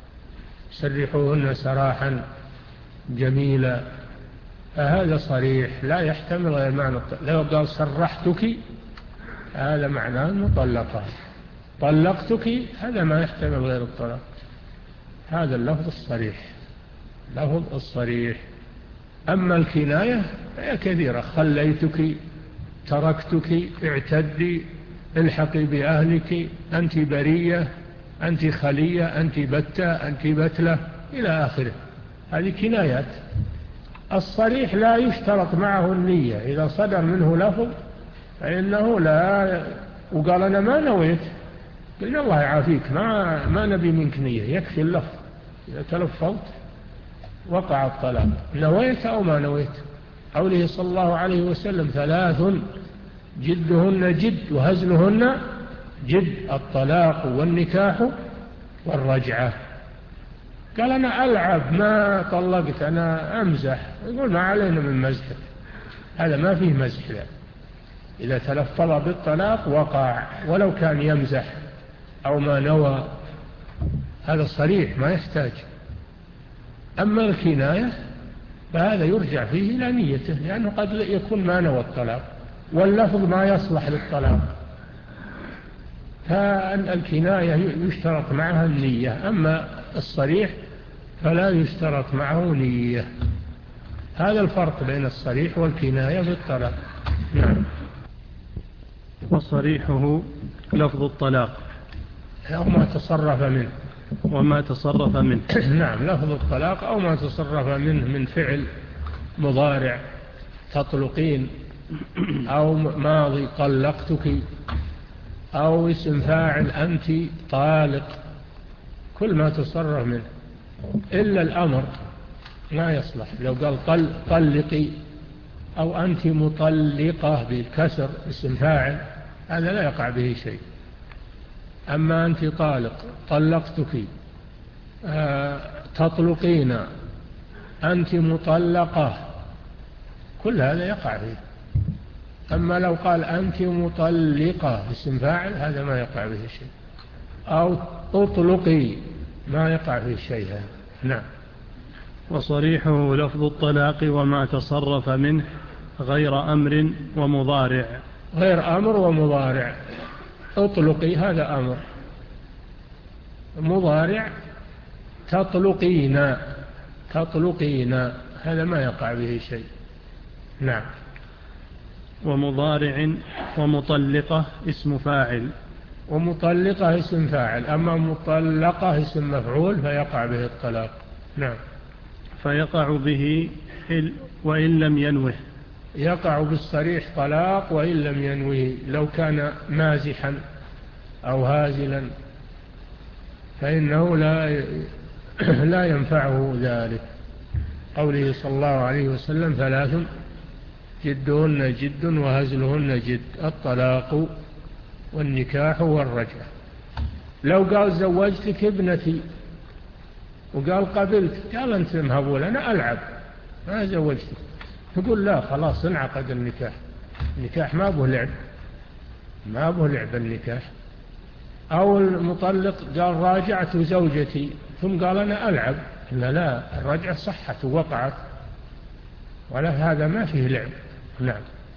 سرحوهن سراحا جميلا، فهذا صريح لا يحتمل غير معنى الطلاق. لو قال سرحتك هذا معناه مطلقة، طلقتك هذا ما يحتمل غير الطلاق، هذا اللفظ الصريح لفظ الصريح. أما الكناية فهي كثيرة، خليتك، تركتك، اعتدي، الحقي بأهلك، أنت برية، أنت خلية، أنت بتة، أنت بتلة إلى آخره، هذه كنايات. الصريح لا يشترط معه النية، إذا صدر منه لفظ فإنه لا، وقال أنا ما نويت، قلنا الله يعافيك ما, ما نبي منك نية، يكفي اللفظ، إذا تلفظت وقع الطلاق، نويت أو ما نويت. قوله صلى الله عليه وسلم ثلاث جدهن جد وهزلهن جد، الطلاق والنكاح والرجعة. قال أنا ألعب ما طلقت، أنا أمزح، يقول ما علينا من مزح، هذا ما فيه مزح لا. إذا تلفظ بالطلاق وقع ولو كان يمزح أو ما نوى، هذا صريح ما يحتاج. أما الكناية فهذا يرجع فيه إلى نيته، لأنه قد يكون ما نوى الطلاق واللفظ ما يصلح للطلاق، فالكناية يشترط معها النية. أما الصريح فلا يشترط معه نية. هذا الفرق بين الصريح والكناية في الطلاق. نعم. وصريحه لفظ الطلاق أو ما تصرف منه. وما تصرف منه. نعم، لفظ الطلاق أو ما تصرف منه من فعل مضارع تطلقين، أو ماضي طلقتك، أو اسم فاعل أنت طالق، كل ما تصرف منه. إلا الأمر ما يصلح. لو قال طل طلقي أو أنت مطلقة بالكسر اسم فاعل، هذا لا يقع به شيء. أما أنت طالق، طلقتك، آه، تطلقين، أنت مطلقة، كل هذا يقع فيه. أما لو قال أنت مطلقة اسم فاعل، هذا ما يقع به شيء. أو تطلقي، ما يقع فيه شيء هذا. نعم. وصريحه لفظ الطلاق وما تصرف منه غير أمر ومضارع. غير أمر ومضارع. اطلقي هذا أمر، مضارع تطلقين، تطلقين، هذا ما يقع به شيء. نعم. ومضارع ومطلقة اسم فاعل. ومطلقة اسم فاعل. أما مطلقة اسم مفعول فيقع به الطلاق. نعم. فيقع به وإن لم ينوه. يقع بالصريح طلاق وإن لم ينوه. لو كان مازحا أو هازلا فإنه لا لا ينفعه ذلك. قوله صلى الله عليه وسلم: ثلاث جدهن جد وهزلهن جد: الطلاق والنكاح والرجعة. لو قال زوجتك ابنتي وقال قبلت، قال أنت مهبول، أنا ألعب ما زوجتك، تقول لا خلاص انعقد النكاح. النكاح ما به لعب، ما به لعب النكاح. أو المطلق قال راجعت زوجتي ثم قال أنا ألعب، لا لا، الرجعة صحت ووقعت، ولا هذا ما فيه لعب. نعم.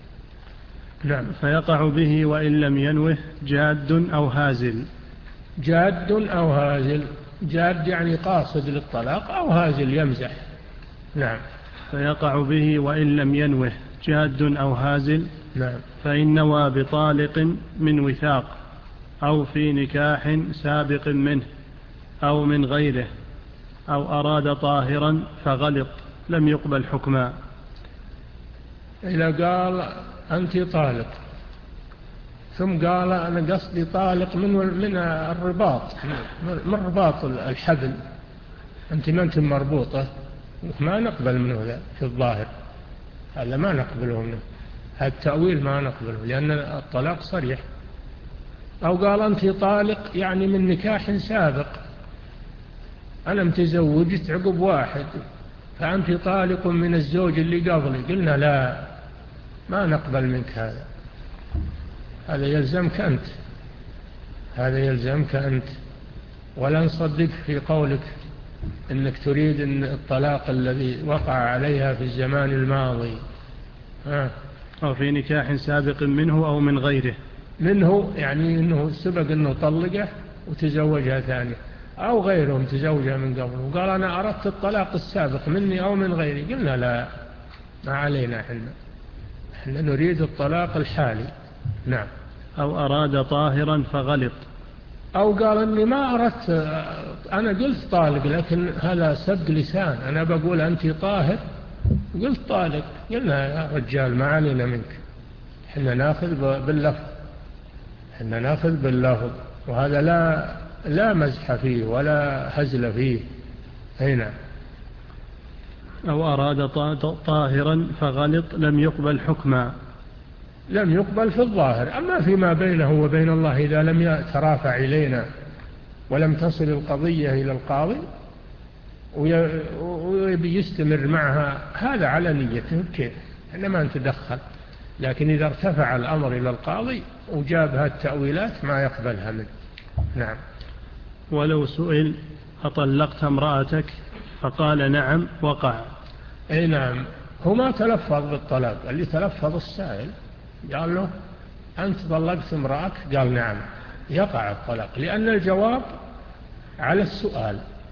نعم. فيقع به وإن لم ينوه جاد أو هازل. جاد أو هازل. جاد يعني قاصد للطلاق، أو هازل يمزح. نعم. فيقع به وإن لم ينوه جاد أو هازل. نعم. فإن نوى بطالق من وثاق أو في نكاح سابق منه أو من غيره أو أراد طاهرا فغلط لم يقبل حكما. إذا قال أنت طالق ثم قال أنا قصدي طالق من من الرباط، من رباط الحبل، أنت ما أنت مربوطة، ما نقبل منه ذا في الظاهر، هذا ما نقبله منه، هذا التأويل ما نقبله، لأن الطلاق صريح. أو قال أنت طالق يعني من نكاح سابق، أنا متزوجت عقب واحد فأنت طالق من الزوج اللي قبلي، قلنا لا، ما نقبل منك هذا، هذا يلزمك أنت، هذا يلزمك أنت، ولا نصدق في قولك إنك تريد إن الطلاق الذي وقع عليها في الزمان الماضي. ها. أو في نكاح سابق منه أو من غيره. منه يعني إنه سبق إنه طلقه وتزوجها ثانية، أو غيره متزوجها من قبل وقال أنا أردت الطلاق السابق مني أو من غيري، قلنا لا، ما علينا، إحنا إحنا نريد الطلاق الحالي. نعم. أو أراد طاهرا فغلط. أو قال أني ما أردت، أنا قلت طالق لكن هذا سبق لسان، أنا بقول أنت طاهر قلت طالق، قلنا يا رجال ما علينا منك، إحنا ناخذ باللفظ، إحنا ناخذ باللفظ، وهذا لا لا مزح فيه ولا هزل فيه. هنا. أو أراد طاهرا فغلط لم يقبل حكما. لم يقبل في الظاهر. أما فيما بينه وبين الله إذا لم يترافع إلينا ولم تصل القضية إلى القاضي ويبي يستمر معها، هذا على نيته كيف، إحنا ما نتدخل. لكن إذا ارتفع الأمر إلى القاضي وجابها التأويلات ما يقبلها منه. نعم. ولو سئل أطلقت امرأتك فقال نعم وقع. أي نعم. هو ما تلفظ بالطلاق، اللي تلفظ السائل قال له أنت طلقت امرأتك، قال نعم، يقع الطلاق، لأن الجواب على السؤال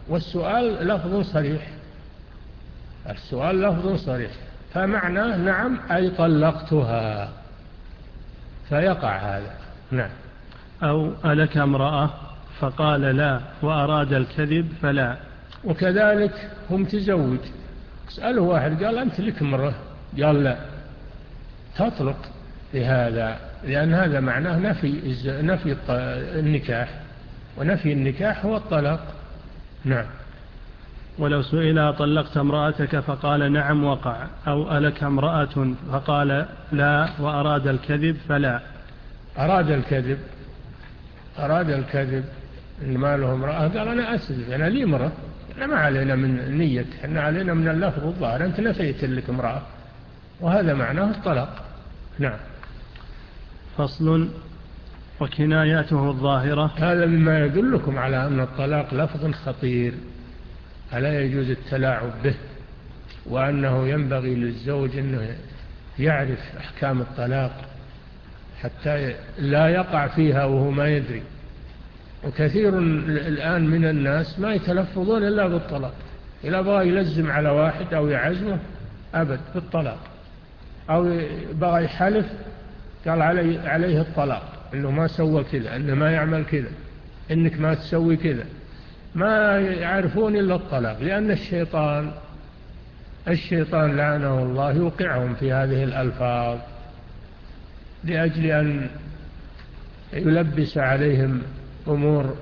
والسؤال لفظ صريح، السؤال لفظ صريح، فمعناه نعم أي طلقتها، فيقع هذا. نعم. أو ألك امرأة فقال لا وأراد الكذب فلا. وكذلك هم تزوج، اسأله واحد قال أنت لك امرأة، قال لا، تطلق بهذا، لأن هذا معناه نفي نفي النكاح، ونفي النكاح هو الطلاق. نعم. ولو سئل طلقت امرأتك فقال نعم وقع، أو ألك امرأة فقال لا وأراد الكذب فلا. أراد الكذب أراد الكذب إن ما له امرأة، قال أنا أسلف، أنا لي امرأة، أنا ما علينا من نية، إحنا علينا من اللفظ الظاهر، أنت نفيت لك امرأة، وهذا معناه الطلاق. نعم. فصل. وكناياته الظاهرة. هذا مما يدلكم على أن الطلاق لفظ خطير، فلا يجوز التلاعب به، وأنه ينبغي للزوج أنه يعرف أحكام الطلاق حتى لا يقع فيها وهو ما يدري. وكثير الآن من الناس ما يتلفظون إلا بالطلاق، إلا بغى يلزم على واحد أو يعزمه أبد بالطلاق، أو بغى يحلف قال علي عليه الطلاق، إنه ما سوى كذا، إنه ما يعمل كذا، إنك ما تسوي كذا، ما يعرفون إلا الطلاق، لأن الشيطان الشيطان لعنه الله يوقعهم في هذه الألفاظ لأجل أن يلبس عليهم أمور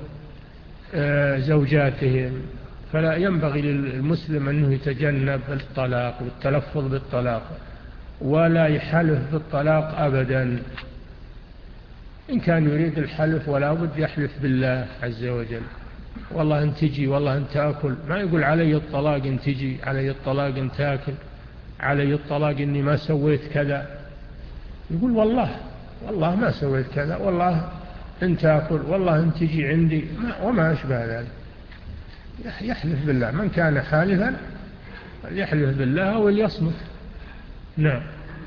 زوجاتهم. فلا ينبغي للمسلم أنه يتجنب الطلاق والتلفظ بالطلاق، ولا يحلف بالطلاق أبدا. إن كان يريد الحلف ولا بد يحلف بالله عز وجل، والله أن تجي، والله أن تأكل، ما يقول علي الطلاق أن تجي، علي الطلاق أن تأكل، علي الطلاق أني ما سويت كذا، يقول والله والله ما سويت كذا، والله أن تأكل، والله أن تجي عندي، وما أشبه ذلك. يحلف بالله، من كان حالفا يحلف بالله وليصمت. نعم.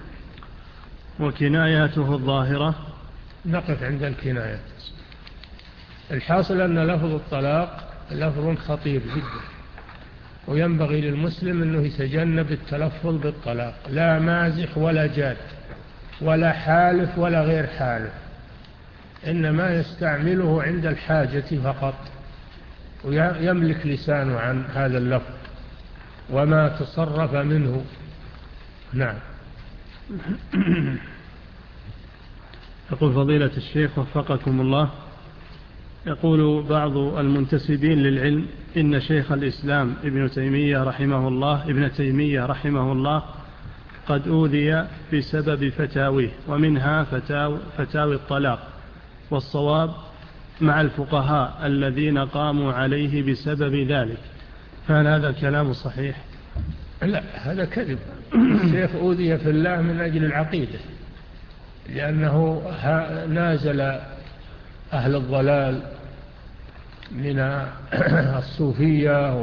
وكناياته الظاهرة. نقف عند الكنايات. الحاصل أن لفظ الطلاق لفظ خطير جدا، وينبغي للمسلم أنه يتجنب التلفظ بالطلاق، لا مازح ولا جاد ولا حالف ولا غير حالف، إنما يستعمله عند الحاجة فقط، ويملك لسانه عن هذا اللفظ وما تصرف منه. نعم. يقول فضيلة الشيخ وفقكم الله، يقول بعض المنتسبين للعلم إن شيخ الإسلام ابن تيمية رحمه الله ابن تيمية رحمه الله قد أوذي بسبب فتاويه، ومنها فتاوي, فتاوي الطلاق، والصواب مع الفقهاء الذين قاموا عليه بسبب ذلك، فهل هذا الكلام صحيح؟ لا، هذا كذب. الشيخ أوذي في الله من أجل العقيدة، لأنه نازل أهل الضلال من الصوفية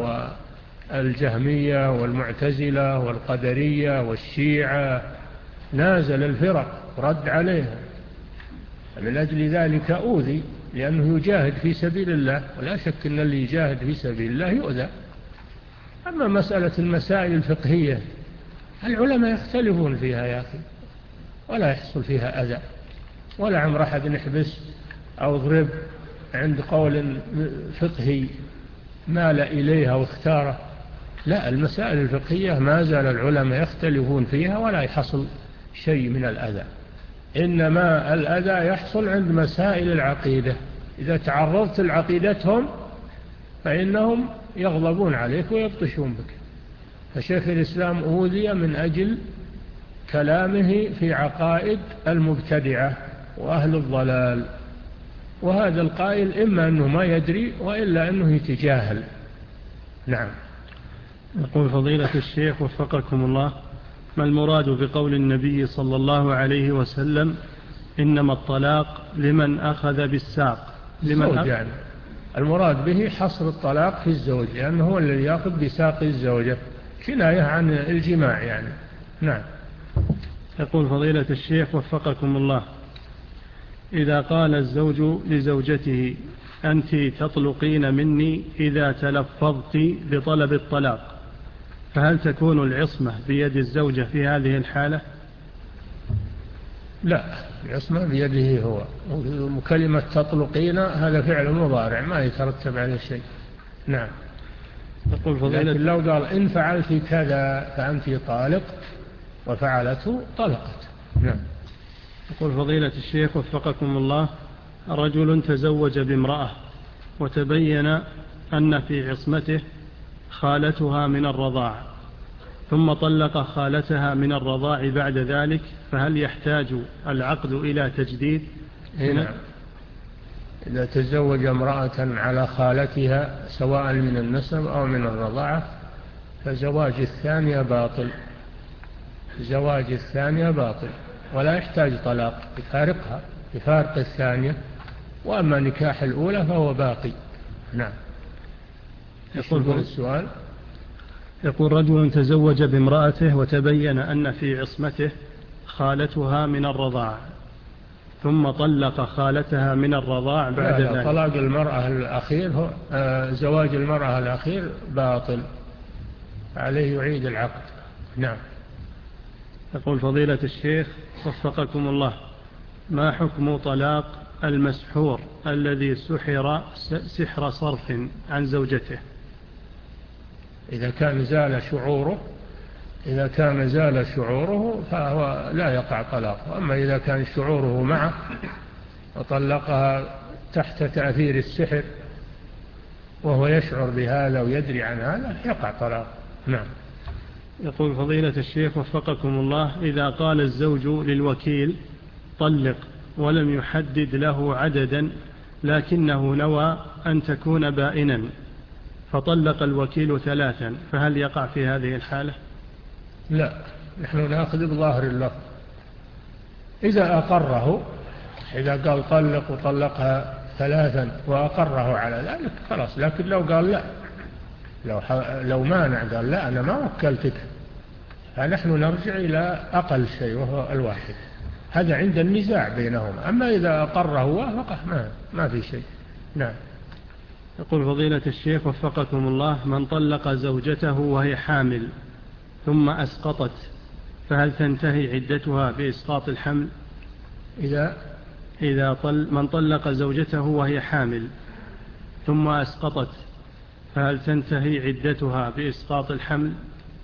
والجهمية والمعتزلة والقدرية والشيعة، نازل الفرق رد عليها، من أجل ذلك أوذي، لأنه يجاهد في سبيل الله، ولا شك أن اللي يجاهد في سبيل الله يؤذى. أما مسألة المسائل الفقهية العلماء يختلفون فيها يا أخي، ولا يحصل فيها أذى، ولا عمر أحد نحبس أو ضرب عند قول فقهي مال إليها واختاره. لا، المسائل الفقهية ما زال العلماء يختلفون فيها ولا يحصل شيء من الأذى، إنما الأذى يحصل عند مسائل العقيدة، إذا تعرضت لعقيدتهم فإنهم يغضبون عليك ويبطشون بك. فشيخ الإسلام أوذي من أجل كلامه في عقائد المبتدعة وأهل الضلال، وهذا القائل إما أنه ما يدري وإلا أنه يتجاهل. نعم. يقول فضيلة الشيخ وفقكم الله، ما المراد بقول النبي صلى الله عليه وسلم إنما الطلاق لمن أخذ بالساق؟ لمن أخذ يعني المراد به حصر الطلاق في الزوج، لأنه هو الذي يأخذ بساق الزوجة، كناية عن الجماع يعني. نعم. يقول فضيلة الشيخ وفقكم الله، إذا قال الزوج لزوجته أنت تطلقين مني إذا تلفظت بطلب الطلاق، فهل تكون العصمة بيد الزوجة في هذه الحالة؟ لا، العصمة بيده هو. وكلمة تطلقين هذا فعل مضارع ما يترتب عليه شيء. نعم. يقول فضيلة لكن لو قال إن فعلت كذا فأنت طالق وفعلته طلقت. نعم. يقول فضيلة الشيخ وفقكم الله: رجل تزوج بامرأة وتبين أن في عصمته خالتها من الرضاع، ثم طلق خالتها من الرضاع بعد ذلك، فهل يحتاج العقد إلى تجديد؟ نعم. إذا تزوج امرأة على خالتها سواء من النسب أو من الرضاعة فزواج الثانية باطل. زواج الثانية باطل ولا يحتاج طلاق، يفارقها يفارق الثانية. وأما نكاح الأولى فهو باقي. نعم. يقول السؤال: يقول رجل تزوج بامرأته وتبين أن في عصمته خالتها من الرضاع، ثم طلق خالتها من الرضاع بعد لا لا ذلك. طلاق المرأة الأخير هو آه زواج المرأة الأخير باطل، عليه يعيد العقد. نعم. يقول فضيلة الشيخ وفقكم الله: ما حكم طلاق المسحور الذي سحر سحر صرف عن زوجته؟ إذا كان زال شعوره إذا كان زال شعوره فهو لا يقع طلاق. أما إذا كان شعوره معه وطلقها تحت تأثير السحر وهو يشعر بهذا ويدري عن هذا يقع طلاق. نعم. يقول فضيلة الشيخ وفقكم الله: إذا قال الزوج للوكيل طلق ولم يحدد له عددا لكنه نوى أن تكون بائنا، فطلق الوكيل ثلاثا، فهل يقع في هذه الحالة؟ لا، نحن نأخذ بظاهر اللفظ. إذا أقره، إذا قال طلق وطلقها ثلاثا وأقره على ذلك خلاص. لكن لو قال لا، لو, لو مانع قال لا أنا ما وكلتك، فنحن نرجع إلى أقل شيء وهو الواحد. هذا عند النزاع بينهما. أما إذا أقره وافقه ما, ما في شيء. نعم. يقول فضيلة الشيخ وفقكم الله: من طلق زوجته وهي حامل ثم أسقطت، فهل تنتهي عدتها بإسقاط الحمل؟ إذا إذا طل من طلق زوجته وهي حامل ثم أسقطت، فهل تنتهي عدتها بإسقاط الحمل؟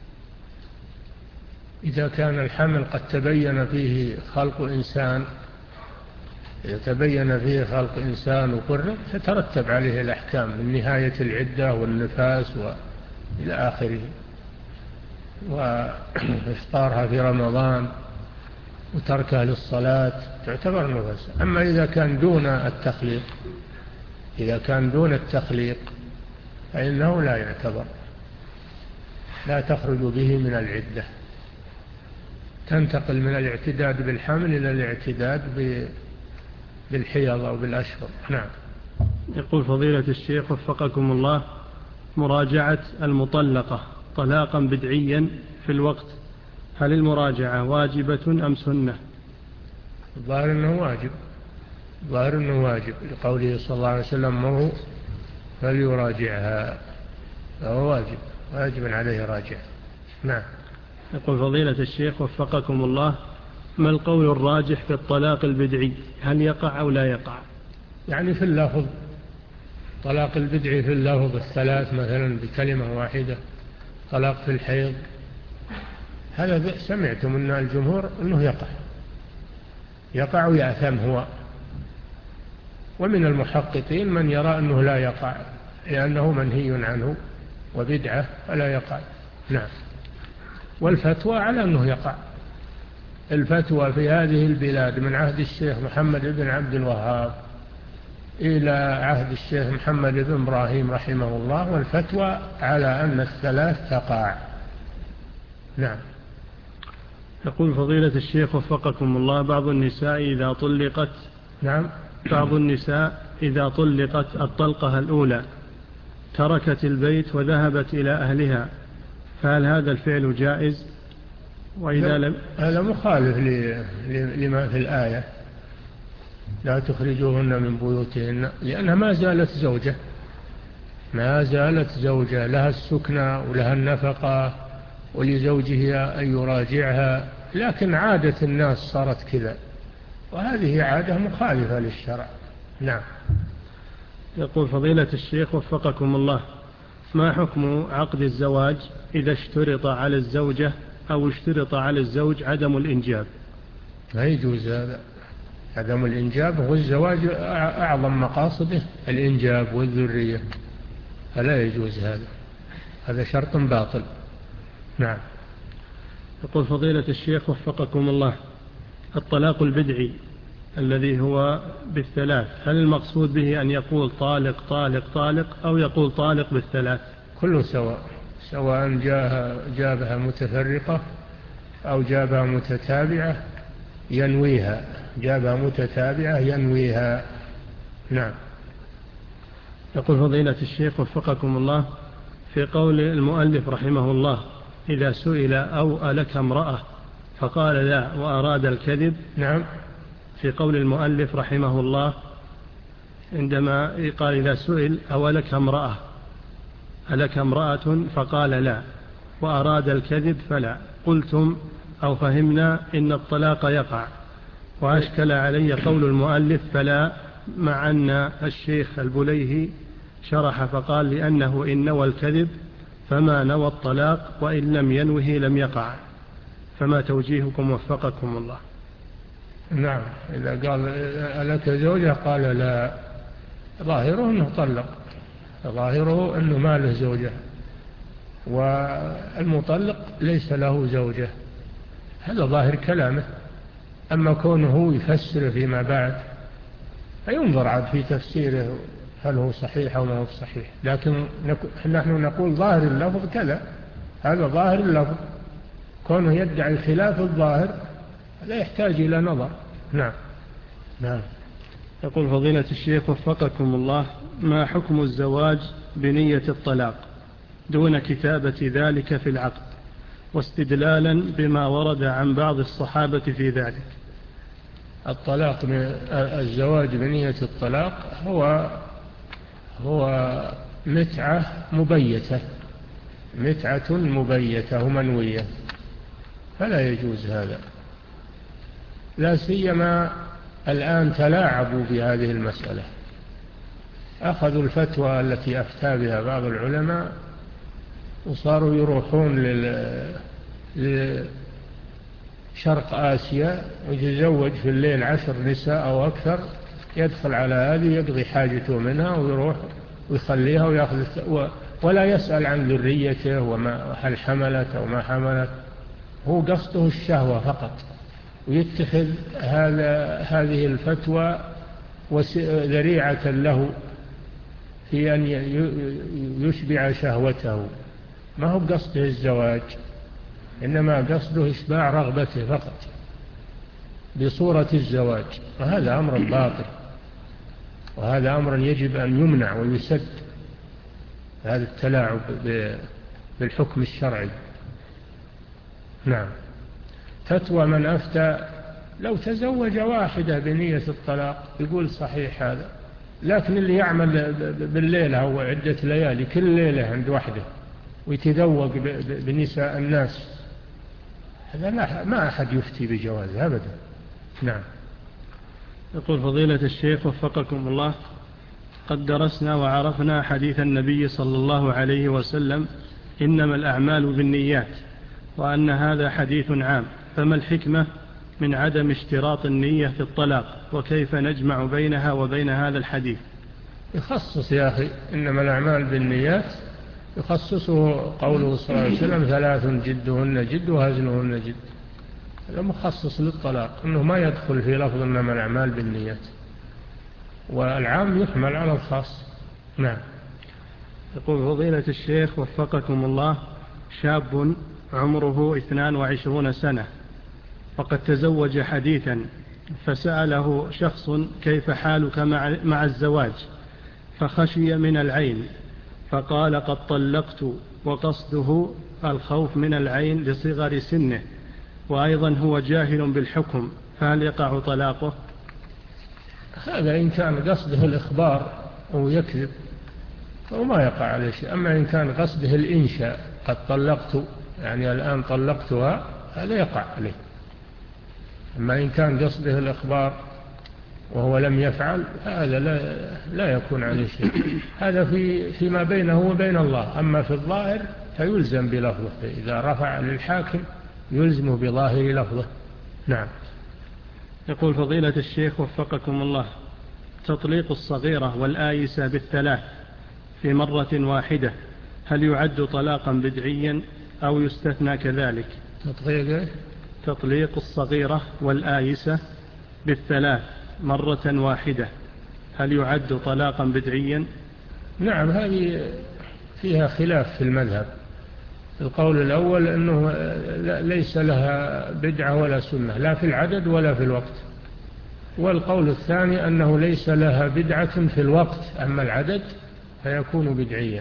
إذا كان الحمل قد تبين فيه خلق إنسان إذا تبين فيه خلق إنسان وقرب تترتب عليه الأحكام من نهاية العدة والنفاس وإلى آخره، وإفطارها في رمضان وتركها للصلاة تعتبر نفس. أما إذا كان دون التخليق إذا كان دون التخليق فإنه لا يعتبر، لا تخرج به من العدة، تنتقل من الاعتداد بالحمل إلى الاعتداد بالحيض أو بالأشهر. نعم. يقول فضيلة الشيخ وفقكم الله: مراجعة المطلقة طلاقا بدعيا في الوقت، هل المراجعة واجبة أم سنة؟ الظاهر أنه واجب الظاهر أنه واجب لقوله صلى الله عليه وسلم: مره فليراجعها، فهو واجب واجب عليه راجع. نعم. يقول فضيلة الشيخ وفقكم الله: ما القول الراجح في الطلاق البدعي، هل يقع أو لا يقع؟ يعني في اللفظ، طلاق البدعي في اللفظ الثلاث مثلا بكلمة واحدة، طلاق في الحيض، هذا سمعتم من الجمهور أنه يقع يقع ويأثم هو، ومن المحققين من يرى أنه لا يقع لأنه منهي عنه وبدعة فلا يقع. نعم. والفتوى على أنه يقع. الفتوى في هذه البلاد من عهد الشيخ محمد بن عبد الوهاب إلى عهد الشيخ محمد بن إبراهيم رحمه الله، والفتوى على أن الثلاث تقع. نعم. يقول فضيلة الشيخ وفقكم الله: بعض النساء إذا طلقت نعم بعض النساء إذا طلقت الطلقة الأولى تركت البيت وذهبت إلى أهلها، فهل هذا الفعل جائز؟ وإذا لم هذا مخالف لما في الآية. لا تخرجوهن من بيوتهن، لأنها ما زالت زوجة، ما زالت زوجة لها السكنى ولها النفقة ولزوجها أن يراجعها، لكن عادة الناس صارت كذا، وهذه عادة مخالفة للشرع. نعم. يقول فضيلة الشيخ وفقكم الله: ما حكم عقد الزواج إذا اشترط على الزوجة أو اشترط على الزوج عدم الإنجاب؟ لا يجوز هذا، عدم الإنجاب هو الزواج أعظم مقاصده الإنجاب والذرية، فلا يجوز هذا، هذا شرط باطل. نعم. يقول فضيلة الشيخ وفقكم الله: الطلاق البدعي الذي هو بالثلاث، هل المقصود به أن يقول طالق طالق طالق أو يقول طالق بالثلاث؟ كله سواء، سواء جابها متفرقة أو جابها متتابعة ينويها، جابها متتابعة ينويها. نعم. يقول فضيلة الشيخ وفقكم الله: في قول المؤلف رحمه الله: إذا سئل أو ألك امرأة فقال لا وأراد الكذب. نعم. في قول المؤلف رحمه الله عندما قال إذا سئل أو ألك امرأة ألك امرأة فقال لا وأراد الكذب فلا، قلتم أو فهمنا إن الطلاق يقع، وأشكل علي قول المؤلف فلا، مع أن الشيخ البليهي شرح فقال لأنه إن نوى الكذب فما نوى الطلاق وإن لم ينوه لم يقع، فما توجيهكم وفقكم الله؟ نعم. إذا قال ألك زوجة قال لا، ظاهره أنه طلق، ظاهره أنه ما له زوجة، والمطلق ليس له زوجة، هذا ظاهر كلامه. أما كونه يفسر فيما بعد فينظر عاد في تفسيره هل هو صحيح أو ما هو صحيح، لكن نحن نقول ظاهر اللفظ كذا، هذا ظاهر اللفظ، كونه يدعي خلاف الظاهر لا يحتاج إلى نظر. نعم. نعم. يقول فضيلة الشيخ وفقكم الله: ما حكم الزواج بنية الطلاق دون كتابة ذلك في العقد، واستدلالا بما ورد عن بعض الصحابة في ذلك؟ الطلاق من الزواج بنية الطلاق هو هو متعة مبيتة، متعة مبيتة ومنوية، فلا يجوز هذا، لا سيما الآن تلاعبوا بهذه المسألة، أخذوا الفتوى التي أفتى بها بعض العلماء وصاروا يروحون لشرق آسيا ويتزوج في الليل عشر نساء أو أكثر، يدخل على هذه يقضي حاجته منها ويروح ويخليها ويأخذ، ولا يسأل عن ذريته وما هل حملت أو ما حملت، هو قصده الشهوة فقط، ويتخذ هذا هذه الفتوى ذريعة له في أن يشبع شهوته، ما هو قصده الزواج، إنما قصده إشباع رغبته فقط بصورة الزواج، وهذا أمر باطل، وهذا أمر يجب أن يمنع ويسد، هذا التلاعب بالحكم الشرعي. نعم. فتوى من أفتى لو تزوج واحدة بنية الطلاق يقول صحيح هذا، لكن اللي يعمل بالليلة أو عدة ليالي كل ليلة عند واحدة ويتذوق بنساء الناس، هذا ما أحد يفتي بجواز أبدا. نعم. يقول فضيلة الشيخ وفقكم الله: قد درسنا وعرفنا حديث النبي صلى الله عليه وسلم إنما الأعمال بالنيات، وأن هذا حديث عام، فما الحكمة من عدم اشتراط النية في الطلاق، وكيف نجمع بينها وبين هذا الحديث؟ يخصص يا أخي، إنما الأعمال بالنيات يخصصه قوله صلى الله عليه وسلم ثلاث جدهن جد وهزلهن جد، هذا مخصص للطلاق، إنه ما يدخل في لفظ إنما الأعمال بالنيات، والعام يحمل على الخاص. نعم. يقول فضيلة الشيخ وفقكم الله: شاب عمره اثنان وعشرون سنة وقد تزوج حديثا، فسأله شخص كيف حالك مع, مع الزواج، فخشي من العين فقال قد طلقت، وقصده الخوف من العين لصغر سنه، وأيضا هو جاهل بالحكم، فهل يقع طلاقه؟ هذا إن كان قصده الإخبار ويكذب وما يقع عليه شيء. أما إن كان قصده الإنشاء قد طلقت يعني الآن طلقتها هذا يقع عليه. أما إن كان قصده الإخبار وهو لم يفعل هذا لا, لا يكون عليه شيء. هذا في فيما بينه وبين الله. أما في الظاهر فيلزم بلفظه، إذا رفع للحاكم يلزمه بظاهر لفظه. نعم. يقول فضيلة الشيخ وفقكم الله، تطليق الصغيرة والآيسة بالثلاث في مرة واحدة هل يعد طلاقا بدعيا أو يستثنى كذلك؟ تطليق تطليق الصغيرة والآيسة بالثلاث مرة واحدة هل يعد طلاقا بدعيا؟ نعم، هذه فيها خلاف في المذهب. القول الأول أنه ليس لها بدعة ولا سنة لا في العدد ولا في الوقت، والقول الثاني أنه ليس لها بدعة في الوقت، أما العدد فيكون بدعيا.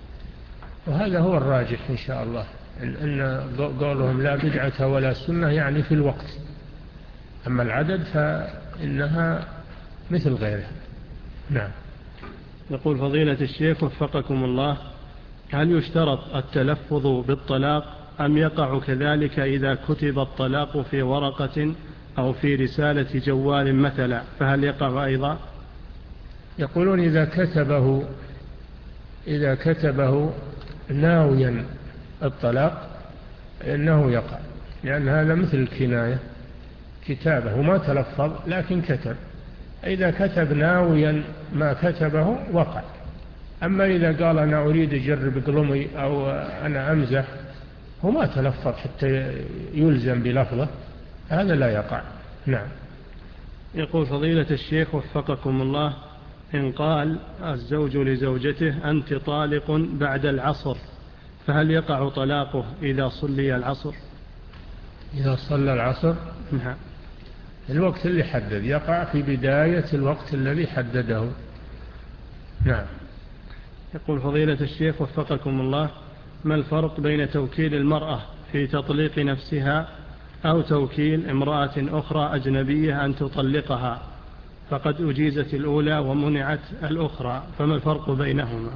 وهذا هو الراجح إن شاء الله، إن قولهم لا بدعة ولا سنة يعني في الوقت، أما العدد فإنها مثل غيرها. نعم. يقول فضيلة الشيخ وفقكم الله، هل يشترط التلفظ بالطلاق أم يقع كذلك إذا كتب الطلاق في ورقة أو في رسالة جوال مثلا، فهل يقع أيضا؟ يقولون إذا كتبه إذا كتبه ناويا الطلاق إنه يقع، لأن هذا مثل الكناية، كتابه وما تلفظ لكن كتب. إذا كتب ناويا ما كتبه وقع. أما إذا قال أنا أريد أجرب قلمي أو أنا أمزح وما تلفظ حتى يلزم بلفظه هذا لا يقع. نعم. يقول فضيلة الشيخ وفقكم الله، إن قال الزوج لزوجته أنت طالق بعد العصر فهل يقع طلاقه إذا صلي العصر؟ إذا صلى العصر نعم. الوقت اللي حدد يقع في بداية الوقت الذي حدده. نعم. يقول فضيلة الشيخ وفقكم الله، ما الفرق بين توكيل المرأة في تطليق نفسها أو توكيل امرأة أخرى أجنبية أن تطلقها، فقد أجيزت الأولى ومنعت الأخرى، فما الفرق بينهما؟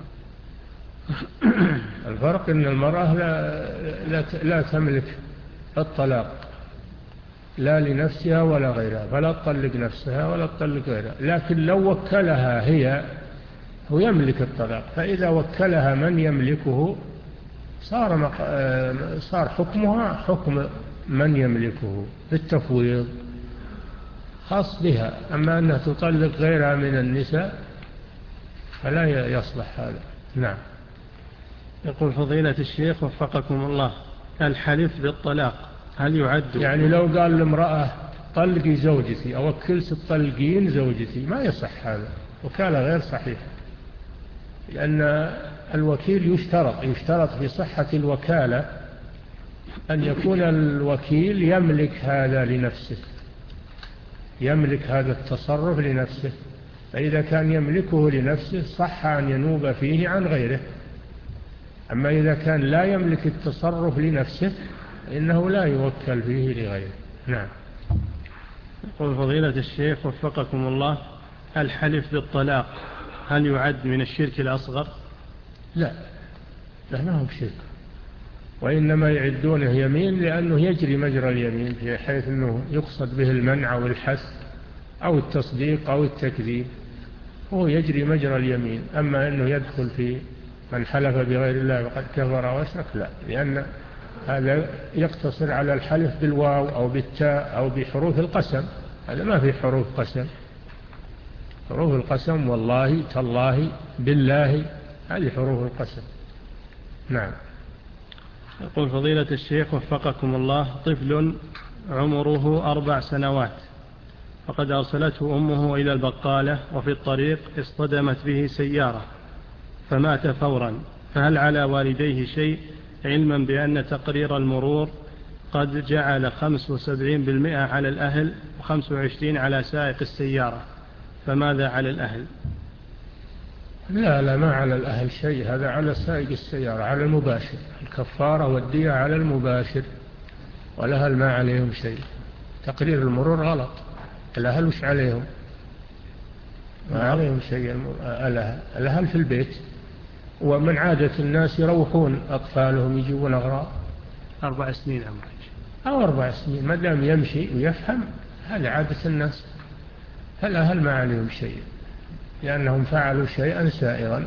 الفرق أن المرأة لا, لا, لا تملك الطلاق لا لنفسها ولا غيرها، فلا تطلق نفسها ولا تطلق غيرها، لكن لو وكلها هي هو يملك الطلاق، فإذا وكلها من يملكه صار صار حكمها حكم من يملكه بالتفويض خاص بها. أما أنها تطلق غيرها من النساء فلا يصلح هذا. نعم. يقول فضيلة الشيخ وفقكم الله، الحلف بالطلاق هل يعد؟ يعني لو قال لامرأة طلقي زوجتي أو وكلت تطلقين زوجتي ما يصح هذا، وكالة غير صحيحة، لأن الوكيل يشترط يشترط في صحة الوكالة أن يكون الوكيل يملك هذا لنفسه، يملك هذا التصرف لنفسه، فإذا كان يملكه لنفسه صح أن ينوب فيه عن غيره. أما إذا كان لا يملك التصرف لنفسه إنه لا يوكل فيه لغيره. نعم. يقول فضيلة الشيخ وفقكم الله، الحلف بالطلاق هل يعد من الشرك الأصغر؟ لا، لا ما هو بشرك، وإنما يعدونه يمين لأنه يجري مجرى اليمين، في حيث أنه يقصد به المنع أو الحث أو التصديق أو التكذيب، هو يجري مجرى اليمين. أما أنه يدخل في من حلف بغير الله وقد كفر واشرك لا، لأن هذا يقتصر على الحلف بالواو أو بالتاء أو بحروف القسم، هذا ما في حروف قسم. حروف القسم والله تالله بالله هذه حروف القسم. نعم. يقول فضيلة الشيخ وفقكم الله، طفل عمره أربع سنوات فقد أرسلته أمه إلى البقالة وفي الطريق اصطدمت به سيارة فمات فورا، فهل على والديه شيء علما بأن تقرير المرور قد جعل خمس وسبعين بالمئة على الأهل وخمس وعشرين على سائق السيارة، فماذا على الأهل؟ لا لا ما على الأهل شيء، هذا على سائق السيارة، على المباشر، الكفارة والدية على المباشر، والأهل ما عليهم شيء. تقرير المرور غلط، الأهل وش عليهم؟ ما عليهم شيء. الأهل في البيت، ومن عادة الناس يروحون أطفالهم يجيبون أغراض. أربع سنين عمرك أو أربع سنين ما دام يمشي ويفهم، هذا عادة الناس. فالأهل ما عليهم شيء لأنهم فعلوا شيئا سائغا.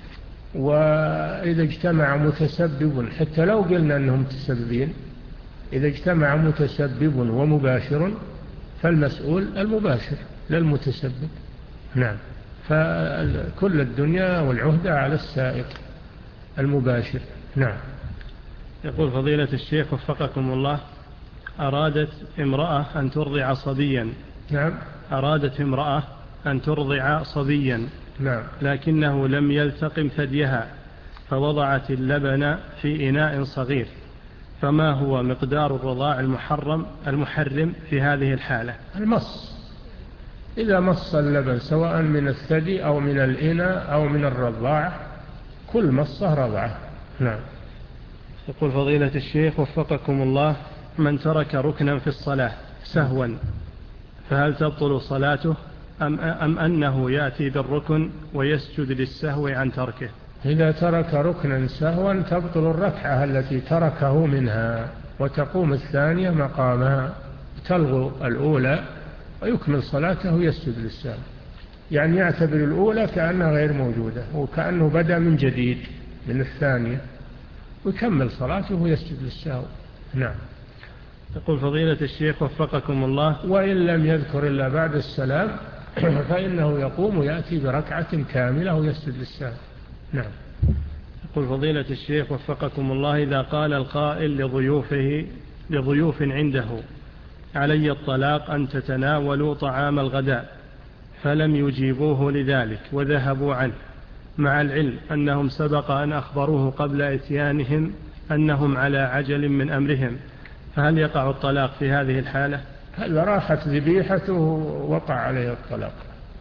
وإذا اجتمع متسبب، حتى لو قلنا أنهم متسببين، إذا اجتمع متسبب ومباشر فالمسؤول المباشر للمتسبب. نعم. فكل الدنيا والعهدة على السائق المباشر. نعم. يقول فضيلة الشيخ وفقكم الله، أرادت امرأة أن ترضع صبيا. نعم. أرادت امرأة أن ترضع صبيا. نعم. لكنه لم يلتقم ثديها، فوضعت اللبن في إناء صغير، فما هو مقدار الرضاع المحرم المحرم في هذه الحالة؟ المص، إذا مص اللبن سواء من الثدي أو من الإناء أو من الرضاعة، كل مصه رضعه. نعم. يقول فضيلة الشيخ وفقكم الله، من ترك ركنا في الصلاة سهوا فهل تبطل صلاته أم, أم أنه يأتي بالركن ويسجد للسهو عن تركه؟ إذا ترك ركنا سهوا تبطل الركعة التي تركه منها، وتقوم الثانية مقامها، تلغو الأولى ويكمل صلاته ويسجد للسهو. يعني يعتبر الأولى كأنها غير موجودة وكأنه بدأ من جديد من الثانية، ويكمل صلاته ويسجد للسهو. نعم. يقول فضيلة الشيخ وفقكم الله، وإن لم يذكر إلا بعد السلام فإنه يقوم ويأتي بركعة كاملة ويسجد للسهو. نعم. يقول فضيلة الشيخ وفقكم الله، إذا قال القائل لضيوفه لضيوف عنده علي الطلاق أن تتناولوا طعام الغداء، فلم يجيبوه لذلك وذهبوا عنه، مع العلم أنهم سبق أن أخبروه قبل إتيانهم أنهم على عجل من أمرهم، فهل يقع الطلاق في هذه الحالة؟ هل راحت ذبيحته وقع عليه الطلاق؟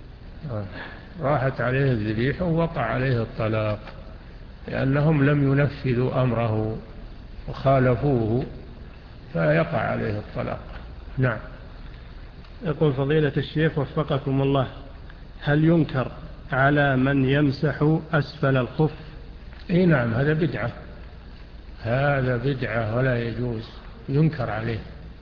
راحت عليه الذبيحة ووقع عليه الطلاق، لأنهم لم ينفذوا أمره وخالفوه، فيقع عليه الطلاق. نعم. يقول فضيلة الشيخ وفقكم الله، هل ينكر على من يمسح أسفل الخف؟ اي نعم، هذا بدعة، هذا بدعة ولا يجوز، ينكر عليه،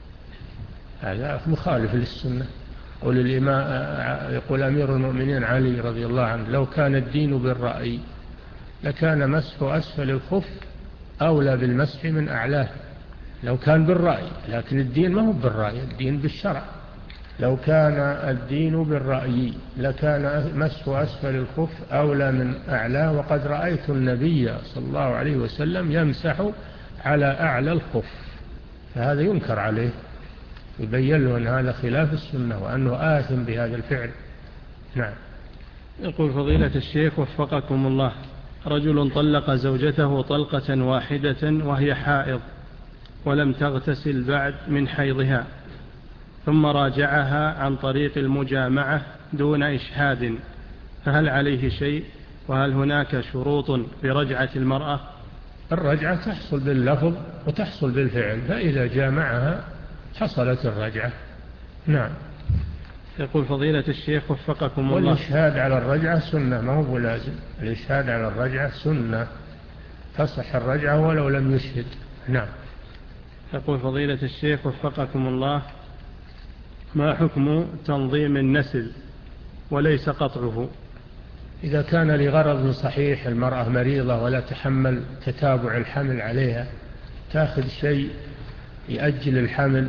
هذا مخالف للسنة. يقول الإمام، يقول أمير المؤمنين علي رضي الله عنه، لو كان الدين بالرأي لكان مسح أسفل الخف أولى بالمسح من أعلاه. لو كان بالرأي، لكن الدين ما هو بالرأي، الدين بالشرع. لو كان الدين بالرأي لكان مسح أسفل الخف أولى من أعلاه، وقد رأيت النبي صلى الله عليه وسلم يمسح على أعلى الخف، فهذا ينكر عليه، يبين له أن هذا خلاف السنة وأنه آثم بهذا الفعل. نعم. يقول فضيلة الشيخ وفقكم الله، رجل طلق زوجته طلقة واحدة وهي حائض ولم تغتسل بعد من حيضها، ثم راجعها عن طريق المجامعة دون إشهاد، فهل عليه شيء؟ وهل هناك شروط برجعة المرأة؟ الرجعة تحصل باللفظ وتحصل بالفعل، فإذا جامعها حصلت الرجعة. نعم. يقول فضيلة الشيخ وفقكم الله، والإشهاد على الرجعة سنة، ما هو لازم. الإشهاد على الرجعة سنة، تصح الرجعة ولو لم يشهد. نعم. يقول فضيلة الشيخ وفقكم الله، ما حكم تنظيم النسل وليس قطعه؟ إذا كان لغرض صحيح، المرأة مريضة ولا تحمل تتابع الحمل عليها، تأخذ شيء يأجل الحمل،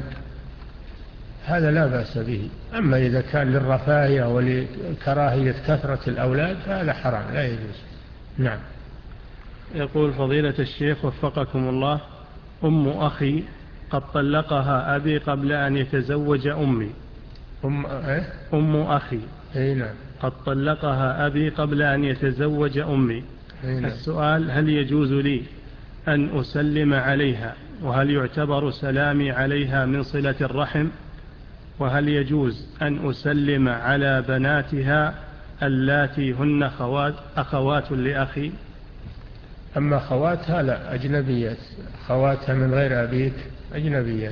هذا لا بأس به. أما إذا كان للرفاهية ولكراهية كثرة الأولاد فهذا حرام، لا يجوز. نعم. يقول فضيلة الشيخ وفقكم الله، أم أخي قد طلقها أبي قبل أن يتزوج أمي. أم, إيه؟ أم أخي إيه نعم. قد طلقها أبي قبل أن يتزوج أمي. إيه نعم. السؤال، هل يجوز لي أن أسلم عليها؟ وهل يعتبر سلامي عليها من صلة الرحم؟ وهل يجوز أن أسلم على بناتها اللاتي هن خوات أخوات لأخي؟ أما خواتها لا، أجنبيات، خواتها من غير أبيك أجنبيات.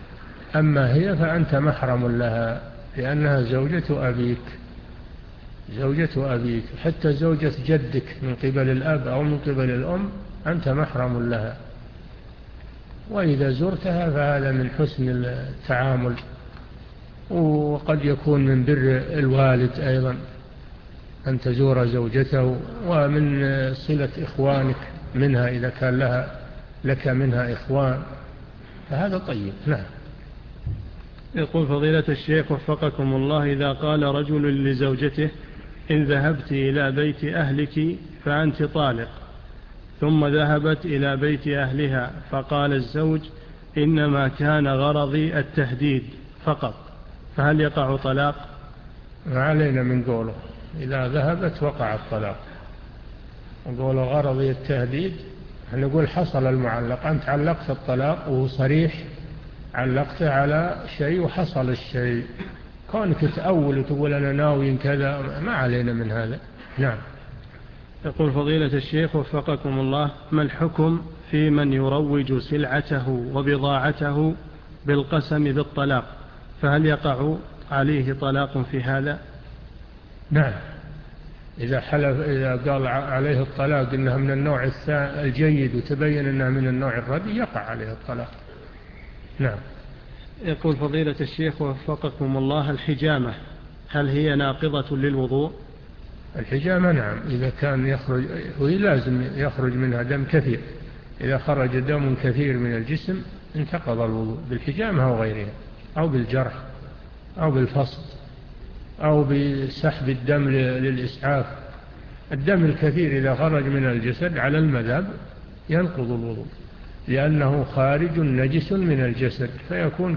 أما هي فأنت محرم لها لأنها زوجة أبيك، زوجة أبيك، حتى زوجة جدك من قبل الأب أو من قبل الأم أنت محرم لها. وإذا زرتها فهذا من حسن التعامل، وقد يكون من بر الوالد أيضا أن تزور زوجته، ومن صلة إخوانك منها إذا كان لها لك منها إخوان، فهذا طيب. نعم. يقول فضيلة الشيخ وفقكم الله: إذا قال رجل لزوجته: إن ذهبت إلى بيت أهلك فأنت طالق، ثم ذهبت إلى بيت أهلها، فقال الزوج: إنما كان غرضي التهديد فقط، فهل يقع طلاق؟ ما علينا من قوله، إذا ذهبت وقع الطلاق. نقول غرضي التهديد، نقول حصل المعلق، أنت علقت الطلاق وهو صريح، علقته على شيء وحصل الشيء. كونك تأول وتقول أنا ناوي كذا ما علينا من هذا. نعم. يقول فضيلة الشيخ وفقكم الله: ما الحكم في من يروج سلعته وبضاعته بالقسم بالطلاق، فهل يقع عليه طلاق في هذا؟ نعم، إذا حلف، إذا قال عليه الطلاق إنها من النوع الجيد وتبين أنها من النوع الردي يقع عليه الطلاق. نعم. يقول فضيلة الشيخ وفقكم الله: الحجامة هل هي ناقضة للوضوء؟ الحجامة نعم، إذا كان يخرج، وهي لازم يخرج منها دم كثير، إذا خرج دم كثير من الجسم انتقض الوضوء بالحجامة أو غيرها، أو بالجرح أو بالفصل أو بسحب الدم للإسعاف. الدم الكثير إذا خرج من الجسد على المذهب ينقض الوضوء، لأنه خارج نجس من الجسد، فيكون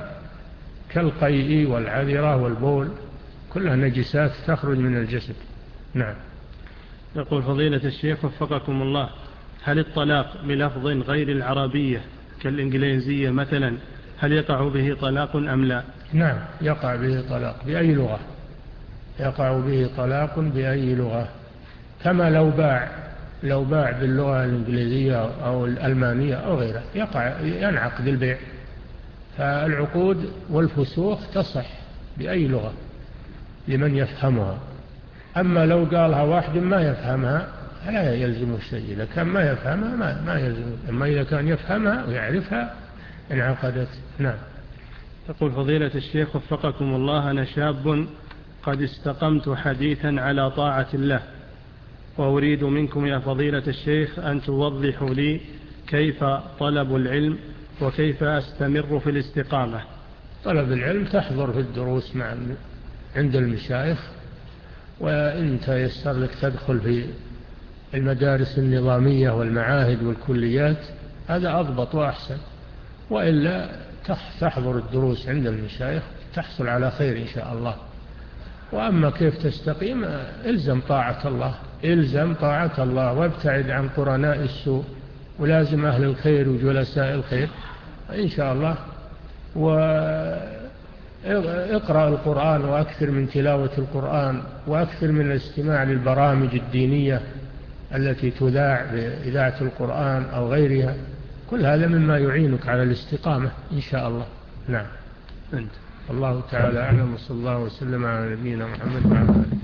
كالقيء والعذرة والبول، كلها نجسات تخرج من الجسد. نعم. يقول فضيلة الشيخ وفقكم الله: هل الطلاق بلفظ غير العربية كالإنجليزية مثلا هل يقع به طلاق أم لا؟ نعم، يقع به طلاق بأي لغة، يقع به طلاق بأي لغة، كما لو باع لو باع باللغة الإنجليزية أو الألمانية أو غيرها يقع ينعقد البيع. فالعقود والفسوخ تصح بأي لغة لمن يفهمها. أما لو قالها واحد ما يفهمها لا يلزم الشيء، إذا كان ما يفهمها ما, ما يلزم، أما إذا كان يفهمها ويعرفها انعقدت. نعم. يقول فضيلة الشيخ وفقكم الله: أنا شاب قد استقمت حديثا على طاعة الله، وأريد منكم يا فضيلة الشيخ أن توضحوا لي كيف طلب العلم وكيف أستمر في الاستقامة. طلب العلم تحضر في الدروس مع عند المشايخ، وإن تيسر لك تدخل في المدارس النظامية والمعاهد والكليات هذا أضبط وأحسن، وإلا تحضر الدروس عند المشايخ تحصل على خير إن شاء الله. وأما كيف تستقيم، إلزم طاعة الله، إلزم طاعة الله وابتعد عن قرناء السوء، ولازم أهل الخير وجلساء الخير إن شاء الله. واقرأ القرآن وأكثر من تلاوة القرآن، وأكثر من الاستماع للبرامج الدينية التي تذاع بإذاعة القرآن أو غيرها، كل هذا مما يعينك على الاستقامة إن شاء الله. نعم. أنت. الله تعالى أعلم، وصلى الله وسلم على نبينا محمد وعلى آله.